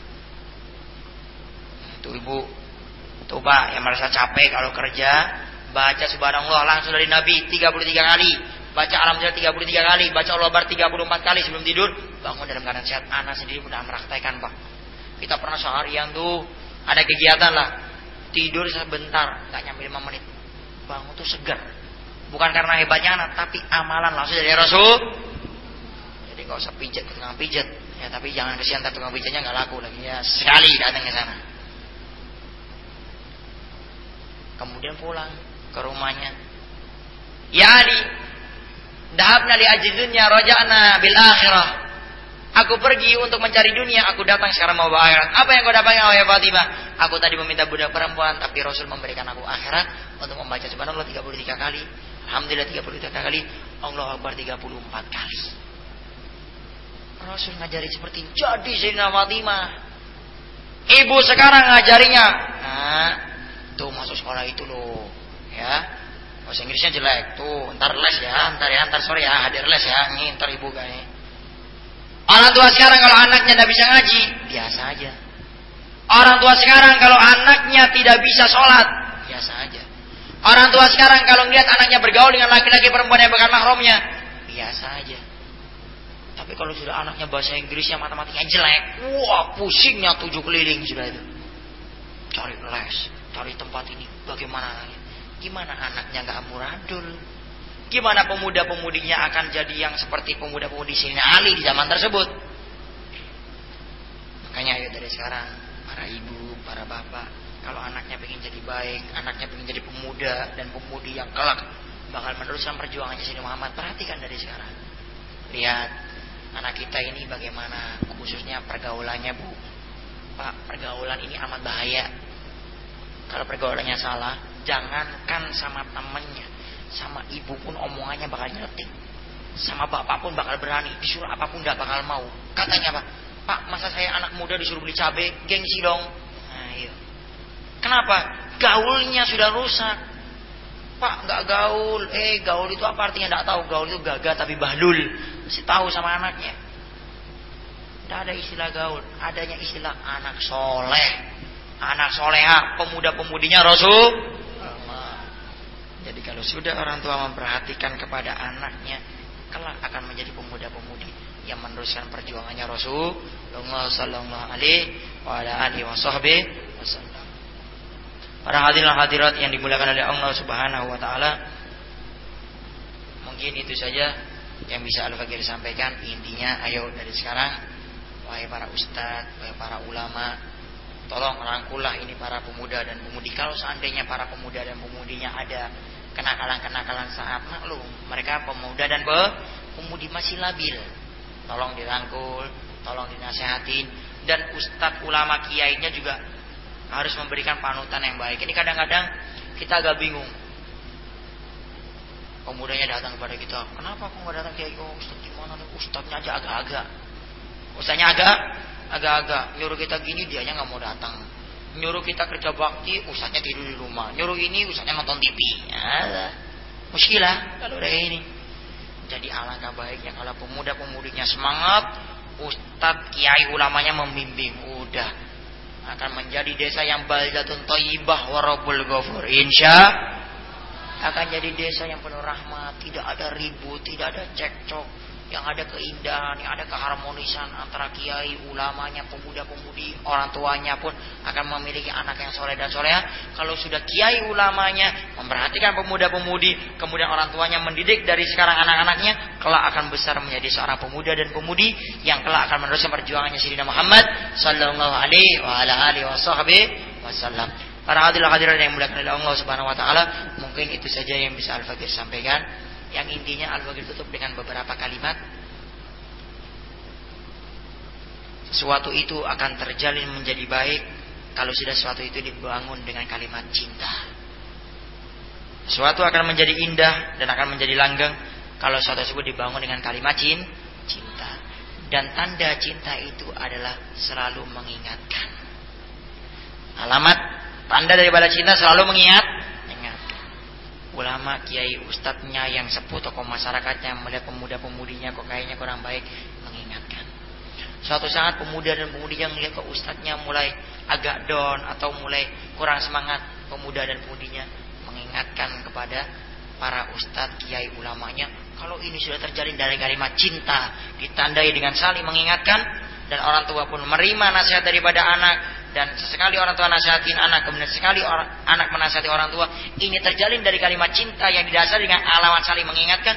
[SPEAKER 1] Tuh ibu, coba yang merasa capek kalau kerja, baca subhanallah langsung dari Nabi 33 kali, baca alhamdulillah 33 kali, baca Allahu Akbar 34 kali sebelum tidur, bangun dalam keadaan sehat. Anak sendiri sudah meraktekan, Pak. Kita pernah seharian tuh ada kegiatan lah, tidur sebentar, nggak nyampe 5 menit, bangun tuh segar. Bukan karena hebatnya anak, tapi amalan langsung dari Rasul. Jadi nggak usah pijat ke tukang pijat, ya, tapi jangan kesian tukang pijatnya nggak laku lagi ya, sekali datang ke sana. Kemudian pulang ke rumahnya. Ya Ali, dahabna li ajli dunya raja'na bil akhirah. Aku pergi untuk mencari dunia, aku datang sekarang mau bawa akhirat. Apa yang kau dapatkan wahai Fatimah? Aku tadi meminta budak perempuan, tapi Rasul memberikan aku akhirat untuk membaca subhanallah 33 kali, alhamdulillah 33 kali, Allahu Akbar 34 kali. Rasul ngajari seperti jadi Sayyidina Fatimah. Ibu sekarang ngajarinya. Nah, tuh masuk sekolah itu loh, ya. Bahasa Inggrisnya jelek, tuh ntar les ya, ntar sore ya, hadir les ya, nih ntar ibu kayaknya. Orang tua sekarang kalau anaknya tidak bisa ngaji, biasa aja. Orang tua sekarang kalau anaknya tidak bisa sholat, biasa aja. Orang tua sekarang kalau melihat anaknya bergaul dengan laki-laki perempuan yang bukan mahramnya, biasa aja. Tapi kalau sudah anaknya bahasa Inggrisnya, matematikanya jelek, wah pusingnya 7 keliling sudah itu. Cari les, cari tempat ini, bagaimana anaknya? Gimana anaknya nggak amburadul? Gimana pemuda-pemudinya akan jadi yang seperti pemuda-pemudi Sayyidina Ali di zaman tersebut? Makanya ayo dari sekarang, para ibu, para bapak, kalau anaknya pengen jadi baik, anaknya pengen jadi pemuda dan pemudi yang kelak bakal meneruskan perjuangannya Sayyidina Muhammad, perhatikan dari sekarang. Lihat anak kita ini bagaimana, khususnya pergaulannya, Bu. Pak, pergaulan ini amat bahaya. Kalau pergaulannya salah, jangankan sama temannya, sama ibu pun omongannya bakal nyeletik, sama bapak pun bakal berani, disuruh apapun gak bakal mau. Katanya Pak, masa saya anak muda disuruh beli cabai, gengsi dong. Nah, iya. Kenapa? Gaulnya sudah rusak. Pak, gak gaul. Gaul itu apa artinya? Gak tahu. Gaul itu gagah tapi bahlul. Mesti tahu sama anaknya. Tidak ada istilah gaul, adanya istilah anak soleh, anak soleha, pemuda-pemudinya Rasul. Jadi kalau sudah orang tua memperhatikan kepada anaknya, kelak akan menjadi pemuda-pemudi yang meneruskan perjuangannya Rasulullah sallallahu alaihi wasallam. Para hadirin hadirat yang dimuliakan oleh Allah Subhanahu wa taala, mungkin itu saja yang bisa Al-Fakir sampaikan. Intinya, ayo dari sekarang, wahai para ustadz, wahai para ulama, tolong rangkullah ini para pemuda dan pemudi. Kalau seandainya para pemuda dan pemudinya ada kenakalan-kenakalan saat maklum, mereka pemuda dan pemudi masih labil, tolong dirangkul, tolong dinasehatin, dan ustadz ulama kiainya juga harus memberikan panutan yang baik. Ini kadang-kadang kita agak bingung. Pemudanya datang kepada kita, kenapa kok nggak datang kiai? Oh, ustadz gimana nih? Ustadznya aja agak-agak. Ustadznya agak-agak nyuruh kita gini, dianya nggak mau datang. Nyuruh kita kerja bakti, ustadznya tidur di rumah. Nyuruh ini, ustadznya nonton TV. Ya, muskilah kalau kayak ini. Jadi alangkah baiknya kalau pemuda-pemudinya semangat, ustadz kiai ulamanya membimbing, udah akan menjadi desa yang baldatun thayyibah wa rabbul ghafur. Insya akan jadi desa yang penuh rahmat, tidak ada ribut, tidak ada cekcok, yang ada keindahan, yang ada keharmonisan antara kiai, ulamanya, pemuda-pemudi, orang tuanya pun akan memiliki anak yang soleh dan soleha. Kalau sudah kiai ulamanya memperhatikan pemuda-pemudi, kemudian orang tuanya mendidik dari sekarang anak-anaknya, kelak akan besar menjadi seorang pemuda dan pemudi yang kelak akan meneruskan perjuangannya Sayyidina Muhammad sallallahu alaihi wasallam. Para hadirin hadirat yang dimuliakan oleh Allah Subhanahu wa taala, mungkin itu saja yang bisa Al-Fakir sampaikan. yang intinya Al-Baqarah ditutup dengan beberapa kalimat. Sesuatu itu akan terjalin menjadi baik kalau sudah sesuatu itu dibangun dengan kalimat cinta. Sesuatu akan menjadi indah dan akan menjadi langgeng kalau sesuatu tersebut dibangun dengan kalimat cinta. Dan tanda cinta itu adalah selalu mengingatkan. Alamat tanda daripada cinta selalu mengingatkan. Ulama, kiai, ustadznya, yang sepuh, tokoh masyarakatnya melihat pemuda-pemudinya kok kayaknya kurang baik, mengingatkan. Suatu saat pemuda dan pemudi yang melihat kok ustadznya mulai agak down atau mulai kurang semangat, pemuda dan pemudinya mengingatkan kepada para ustadz, kiai, ulamanya, kalau ini sudah terjalin dari kalimat cinta, ditandai dengan saling mengingatkan, dan orang tua pun menerima nasihat daripada anak, dan sesekali orang tua nasihatin anak, kemudian sekali anak menasihati orang tua, ini terjalin dari kalimat cinta yang didasari dengan alamat saling mengingatkan,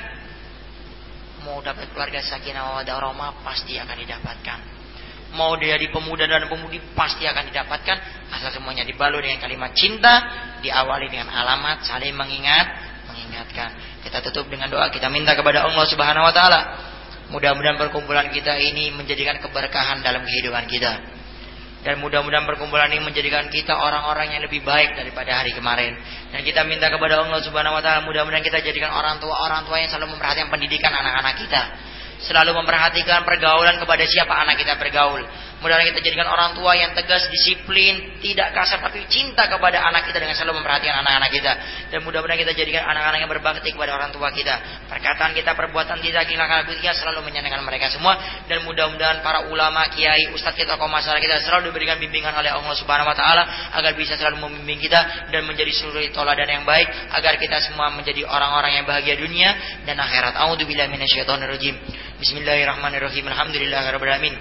[SPEAKER 1] mau dapat keluarga sakinah mawaddah warahmah pasti akan didapatkan. Mau dia di pemuda dan pemudi pasti akan didapatkan, asal semuanya dibalut dengan kalimat cinta, diawali dengan alamat saling mengingatkan. Kita tutup dengan doa, kita minta kepada Allah Subhanahu wa taala, mudah-mudahan perkumpulan kita ini menjadikan keberkahan dalam kehidupan kita. Dan mudah-mudahan perkumpulan ini menjadikan kita orang-orang yang lebih baik daripada hari kemarin. Dan kita minta kepada Allah Subhanahu wa taala, mudah-mudahan kita jadikan orang tua yang selalu memperhatikan pendidikan anak-anak kita, selalu memperhatikan pergaulan kepada siapa anak kita bergaul. Mudah-mudahan kita jadikan orang tua yang tegas, disiplin, tidak kasar, tapi cinta kepada anak kita dengan selalu memperhatikan anak-anak kita. Dan mudah-mudahan kita jadikan anak-anak yang berbakti kepada orang tua kita. Perkataan kita, perbuatan kita, tindakan kita selalu menyenangkan mereka semua. Dan mudah-mudahan para ulama, kiai, ustadz kita, tokoh masyarakat kita selalu diberikan bimbingan oleh Allah Subhanahu wa taala agar bisa selalu membimbing kita dan menjadi suri tauladan yang baik, agar kita semua menjadi orang-orang yang bahagia dunia dan akhirat. A'udzubillahi minasyaitonirrajim. Bismillahirrahmanirrahim. Alhamdulillahirabbil alamin.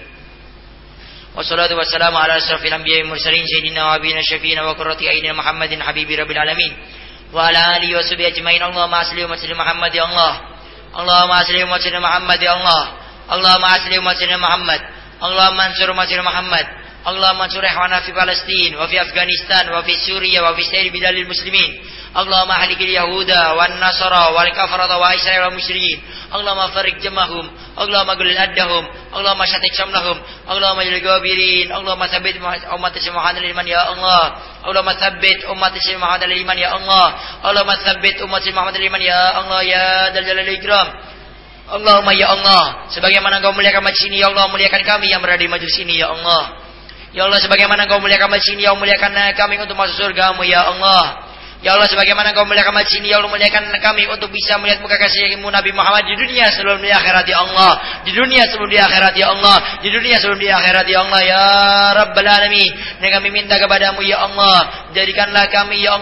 [SPEAKER 1] Wassalatu wassalamu ala asyrafil anbiya'i wal mursalin sayyidina wa habibina syafiina wa qurrati a'yunina Muhammadin habibi rabbil alamin wa ala alihi wa sahbihi ajmain. Allahumma salli wa sallim Muhammad ya Allah. Allahumma salli wa sallim Muhammad ya Allah. Allahumma salli wa sallim Muhammad. Allahumma ansur wa sallim Muhammad. Allahumma ansur ikhwana fi Palestin wa fi Afghanistan wa fi Suriah wa fi sair biladil muslimin. Allahumma halikil yahuda wan nasara wal kafarata wa Israil wal musyrikin. Allahumma farik jamahum. Allahumma gulil addahum. Allahumma syatik syamlahum. Allahumma jil gabirin. Allahumma thabbit umat Muhammad liman ya Allah. Allahumma thabbit umat Muhammad liman ya Allah. Allahumma thabbit umat Muhammad liman ya Allah ya dzal jalali ikram. Allahumma ya Allah, sebagaimana Engkau muliakan majlis ini ya Allah, muliakan kami yang berada di majlis ini ya Allah. Ya Allah, sebagaimana Engkau muliakan majlis ini ya Allah, muliakan kami untuk masuk surga-Mu ya Allah. Ya Allah, sebagaimana Engkau muliakan majlis ini ya Allah, muliakan kami untuk bisa melihat muka kasih-Mu Nabi Muhammad di dunia sebelum di akhirat ya Allah. Di dunia sebelum di akhirat ya Allah. Di dunia sebelum di akhirat ya Allah ya Rabbal alamin. Dan kami minta kepada-Mu ya Allah, jadikanlah kami ya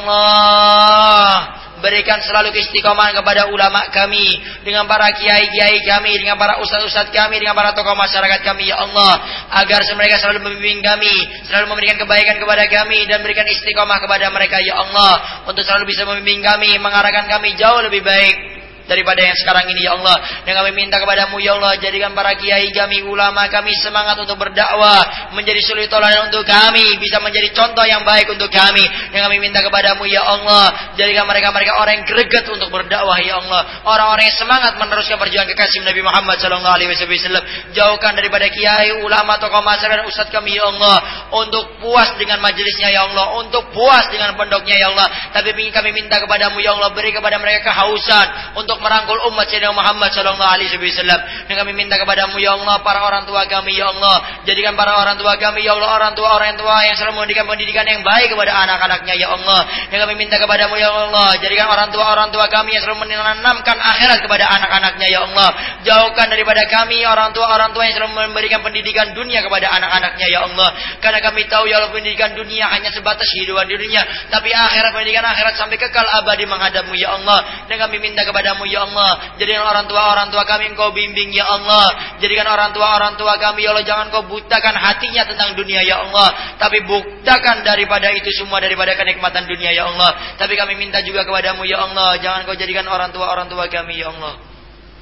[SPEAKER 1] Allah, berikan selalu keistiqomahan kepada ulama kami, dengan para kiai-kiai kami, dengan para ustaz-ustaz kami, dengan para tokoh masyarakat kami ya Allah, agar mereka selalu membimbing kami, selalu memberikan kebaikan kepada kami, dan berikan istiqomah kepada mereka ya Allah, untuk selalu bisa membimbing kami, mengarahkan kami jauh lebih baik daripada yang sekarang ini ya Allah. Dan kami minta kepada-Mu ya Allah, jadikan para kiai kami, ulama kami semangat untuk berdakwah, menjadi suri tauladan untuk kami, bisa menjadi contoh yang baik untuk kami. Dan kami minta kepada-Mu ya Allah, jadikan mereka orang yang greget untuk berdakwah ya Allah, orang-orang yang semangat meneruskan perjuangan kekasih Nabi Muhammad sallallahu alaihi wasallam. Jauhkan daripada kiai, ulama, tokoh masyarakat dan ustaz kami ya Allah, untuk puas dengan majelisnya ya Allah, untuk puas dengan pondoknya ya Allah. Tapi kami minta kepada-Mu ya Allah, beri kepada mereka kehausan untuk merangkul umat Sayyidina Muhammad sallallahu alaihi wasallam. Dan kami minta kepada-Mu ya Allah, para orang tua kami ya Allah, jadikan para orang tua kami ya Allah, orang tua yang selalu memberikan pendidikan yang baik kepada anak-anaknya ya Allah. Dan kami minta kepada-Mu ya Allah, jadikan orang tua kami yang selalu menanamkan akhirat kepada anak-anaknya ya Allah. Jauhkan daripada kami orang tua yang selalu memberikan pendidikan dunia kepada anak-anaknya ya Allah. Karena kami tahu ya Allah, pendidikan dunia hanya sebatas kehidupan di dunia, tapi pendidikan akhirat sampai kekal abadi menghadap-Mu ya Allah. Dan kami minta kepada-Mu ya Allah, jadikan orang tua kami Engkau bimbing ya Allah. Jadikan orang tua kami ya Allah, jangan Kau butakan hatinya tentang dunia ya Allah, tapi buktakan daripada itu semua, daripada kenikmatan dunia ya Allah. Tapi kami minta juga kepada-Mu ya Allah, jangan Kau jadikan orang tua kami ya Allah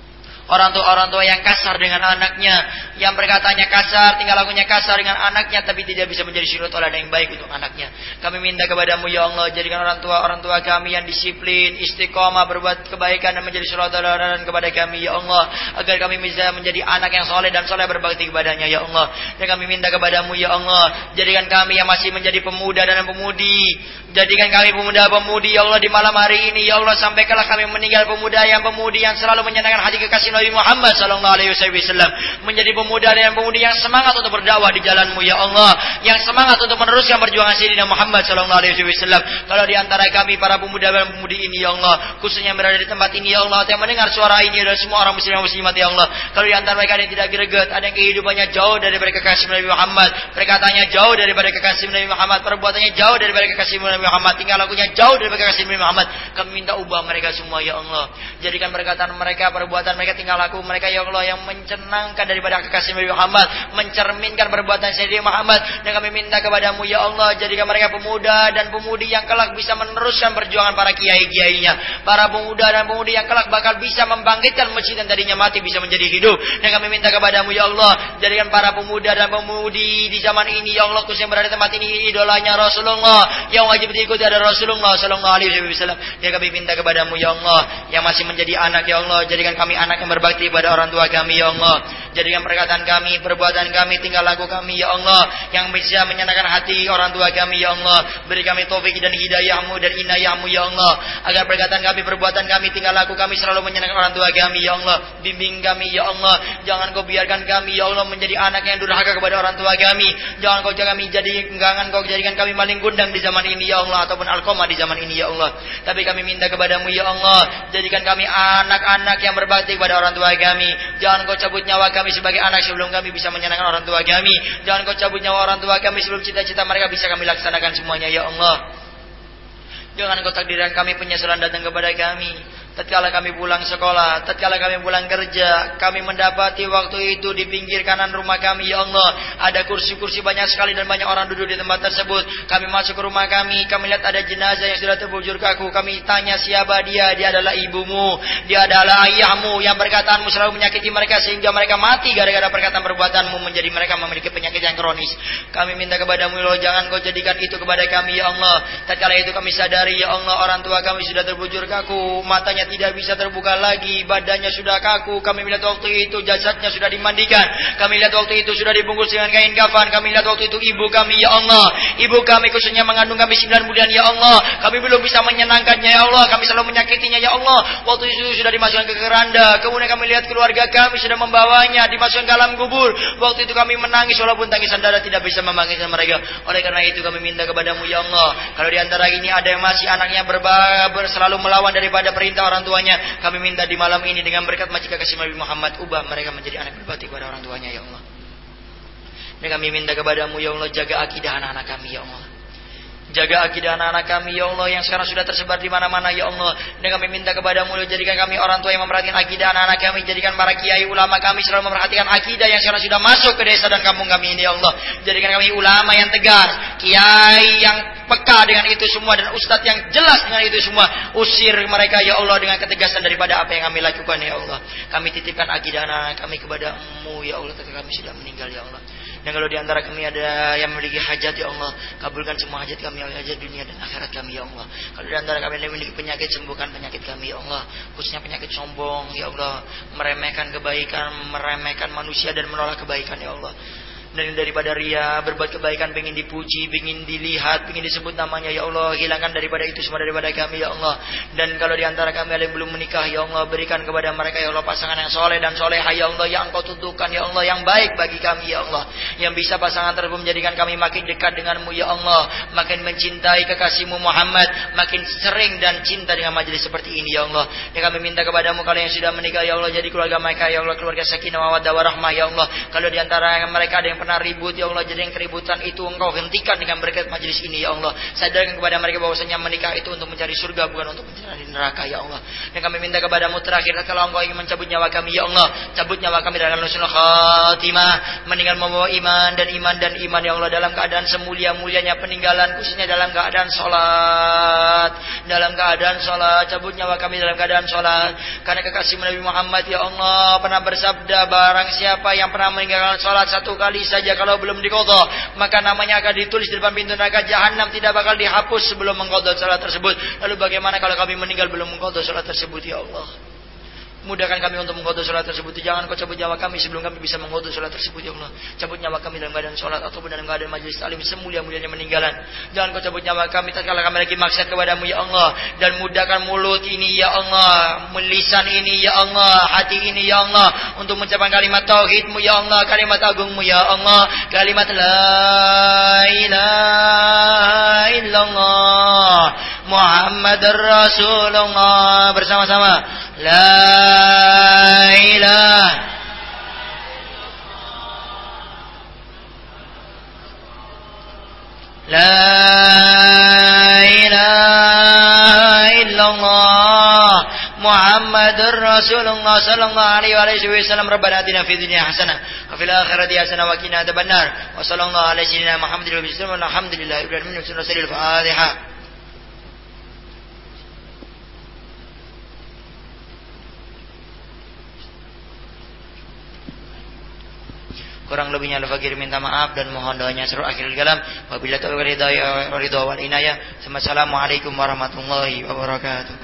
[SPEAKER 1] Orang tua yang kasar dengan anaknya, yang berkatanya kasar, tingkah lakunya kasar dengan anaknya, tapi tidak bisa menjadi suri tauladan yang baik untuk anaknya. Kami minta kepadamu ya Allah, jadikan orang tua kami yang disiplin, istiqomah, berbuat kebaikan dan menjadi suri tauladan kepada kami ya Allah, agar kami bisa menjadi anak yang soleh dan soleh berbakti kepadanya ya Allah. Dan kami minta kepadamu ya Allah, jadikan kami yang masih menjadi pemuda dan pemudi, jadikan kami pemuda-pemudi ya Allah di malam hari ini ya Allah, sampai kala kami meninggal pemuda yang pemudi yang selalu menyenangkan hati kekasih Nabi Muhammad sallallahu alaihi wasallam, menjadi pemuda dan pemudi yang semangat untuk berdakwah di jalanmu ya Allah, yang semangat untuk meneruskan perjuangan Sayyidina Muhammad sallallahu alaihi wasallam. Kalau di antara kami para pemuda dan pemudi ini ya Allah, khususnya yang berada di tempat ini ya Allah, yang mendengar suara ini adalah semua orang muslim dan muslimat ya Allah. Kalau di antara mereka ada yang tidak greget, ada yang kehidupannya jauh daripada kekasih Nabi Muhammad, perkataannya jauh daripada kekasih Nabi Muhammad, perbuatannya jauh daripada kekasih Nabi Muhammad, tingkah lakunya jauh daripada kekasih Nabi Muhammad, kami minta ubah mereka semua ya Allah. Jadikan perkataan mereka, perbuatan mereka, tingkah laku mereka ya Allah yang mencenangkan daripada kekasih Nabi Muhammad, mencerminkan perbuatan Sayyidina Muhammad. Dan kami minta kepadamu ya Allah, jadikan mereka pemuda dan pemudi yang kelak bisa meneruskan perjuangan para kiai-kiainya, para pemuda dan pemudi yang kelak bakal bisa membangkitkan masjid yang tadinya mati bisa menjadi hidup. Dan kami minta kepadamu ya Allah, jadikan para pemuda dan pemudi di zaman ini ya Allah, khususnya yang berada di tempat ini, idolanya Rasulullah, yang wajib diikuti ada Rasulullah sallallahu alaihi wasallam. Dan kami minta kepadamu ya Allah, yang masih menjadi anak ya Allah, jadikan kami anak yang berbakti pada orang tua kami ya Allah. Jadikan perkataan kami, perbuatan kami, tingkah laku kami ya Allah, yang bisa menyenangkan hati orang tua kami ya Allah. Beri kami taufik dan hidayahmu dan inayahmu ya Allah, agar perkataan kami, perbuatan kami, tingkah laku kami selalu menyenangkan orang tua kami ya Allah. Bimbing kami ya Allah, jangan kau biarkan kami ya Allah menjadi anak yang durhaka kepada orang tua kami. Jangan kau jadikan kami maling kundang di zaman ini ya Allah, ataupun alqamah di zaman ini ya Allah. Tapi kami minta kepadamu ya Allah, jadikan kami anak-anak yang berbakti kepada orang tua kami. Jangan kau cabut nyawa kami sebagai anak sebelum kami bisa menyenangkan orang tua kami. Jangan kau cabut nyawa orang tua kami sebelum cita-cita mereka bisa kami laksanakan semuanya ya Allah. Jangan kau takdirkan kami penyesalan datang kepada kami tatkala kami pulang sekolah, tatkala kami pulang kerja, kami mendapati waktu itu di pinggir kanan rumah kami ya Allah ada kursi-kursi banyak sekali dan banyak orang duduk di tempat tersebut. Kami masuk ke rumah kami lihat ada jenazah yang sudah terbujur kaku. Kami tanya siapa dia? Dia adalah ibumu, dia adalah ayahmu, yang perkataanmu selalu menyakiti mereka sehingga mereka mati gara-gara perkataan perbuatanmu, menjadi mereka memiliki penyakit yang kronis. Kami minta kepadamu ya Allah, jangan kau jadikan itu kepada kami ya Allah. Tatkala itu kami sadari ya Allah, orang tua kami sudah terbujur kaku, matanya tidak bisa terbuka lagi, badannya sudah kaku. Kami melihat waktu itu jasadnya sudah dimandikan, kami lihat waktu itu sudah dibungkus dengan kain kafan. Kami lihat waktu itu ibu kami ya Allah, ibu kami khususnya mengandung kami 9 bulan ya Allah, kami belum bisa menyenangkannya ya Allah, kami selalu menyakitinya ya Allah. Waktu itu sudah dimasukkan ke keranda, kemudian kami lihat keluarga kami sudah membawanya dimasukkan ke alam kubur. Waktu itu kami menangis walaupun tangisan darah tidak bisa membangkitkan mereka. Oleh karena itu kami minta kepadamu ya Allah, kalau di antara ini ada yang masih anaknya selalu melawan daripada perintah orang tuanya, kami minta di malam ini dengan berkat majikan kasih Nabi Muhammad, ubah mereka menjadi anak berbakti kepada orang tuanya ya Allah. Dan kami minta kepadamu ya Allah, jaga akidah anak-anak kami ya Allah. Jaga akidah anak-anak kami ya Allah yang sekarang sudah tersebar di mana-mana ya Allah. Dan kami minta kepadamu, jadikan kami orang tua yang memperhatikan akidah anak-anak kami. Jadikan para kiai ulama kami selalu memperhatikan akidah yang sekarang sudah masuk ke desa dan kampung kami ini ya Allah. Jadikan kami ulama yang tegar, kiai yang peka dengan itu semua, dan ustadz yang jelas dengan itu semua. Usir mereka ya Allah dengan ketegasan daripada apa yang kami lakukan ya Allah. Kami titipkan akidah anak-anak kami kepadamu ya Allah, ketika kami sudah meninggal ya Allah. Dan kalau di antara kami ada yang memiliki hajat ya Allah, kabulkan semua hajat kami, hajat dunia dan akhirat kami ya Allah. Kalau di antara kami yang memiliki penyakit, sembuhkan penyakit kami ya Allah, khususnya penyakit sombong ya Allah, meremehkan kebaikan, meremehkan manusia dan menolak kebaikan ya Allah. Dan daripada ria, berbuat kebaikan, pengen dipuji, pengen dilihat, pengen disebut namanya ya Allah, hilangkan daripada itu semua daripada kami ya Allah. Dan kalau di antara kami ada yang belum menikah ya Allah, berikan kepada mereka ya Allah pasangan yang soleh dan solehah ya Allah, yang Engkau tentukan ya Allah, yang baik bagi kami ya Allah, yang bisa pasangan tersebut menjadikan kami makin dekat denganmu ya Allah, makin mencintai kekasihmu Muhammad, makin sering dan cinta dengan majelis seperti ini ya Allah. Yang kami minta kepadamu, kalau yang sudah menikah ya Allah, jadi keluarga mereka ya Allah, keluarga sakinah mawaddah warahmah ya Allah. Kalau di antara mereka ada yang pernah ribut ya Allah, jadi yang keributan itu Engkau hentikan dengan berkat majelis ini ya Allah. Sadarkan kepada mereka bahwasanya menikah itu untuk mencari surga, bukan untuk mencari neraka ya Allah. Dan kami minta kepadamu terakhir, kalau Engkau ingin mencabut nyawa kami ya Allah, cabut nyawa kami dengan husnul khatimah, meninggal membawa iman dan iman ya Allah, dalam keadaan semulia-mulianya peninggalan, khususnya dalam keadaan sholat, cabut nyawa kami dalam keadaan sholat, karena kekasih Nabi Muhammad ya Allah pernah bersabda, barang siapa yang pernah meninggalkan sholat satu kali saja kalau belum diqadha, maka namanya akan ditulis di depan pintu neraka jahanam, tidak bakal dihapus sebelum mengqadha sholat tersebut. Lalu bagaimana kalau kami meninggal belum mengqadha sholat tersebut ya Allah? Mudahkan kami untuk mengqadha salat tersebut. Jangan Kau cabut nyawa kami sebelum kami bisa mengqadha salat tersebut ya Allah. Cabut nyawa kami dalam keadaan salat ataupun dalam keadaan majelis taklim semulia-mulianya meninggalan. Jangan Kau cabut nyawa kami tatkala kami lagi maksiat kepadamu ya Allah, dan mudahkan mulut ini ya Allah, lisan ini ya Allah, hati ini ya Allah untuk mengucapkan kalimat tauhid-Mu ya Allah, kalimat agungmu ya Allah, kalimat la ilaha illallah Muhammadur Rasulullah. Bersama-sama la ilaha illallah Muhammadur Rasulullah sallallahu alaihi wasallam. Rabbana atina fid dunya hasanah wa fil akhirati hasanah wa qina adzabannar. Wa sallallahu alaihi sayyidina Muhammadin wa sallam. Alhamdulillahi rabbil alamin. Al-Fatihah. Kurang lebihnya al-fakir minta maaf dan mohon doanya seluruh akhirul kalam. Wabillahi taufiq wal hidayah wal ridha wal inayah. Assalamualaikum warahmatullahi wabarakatuh.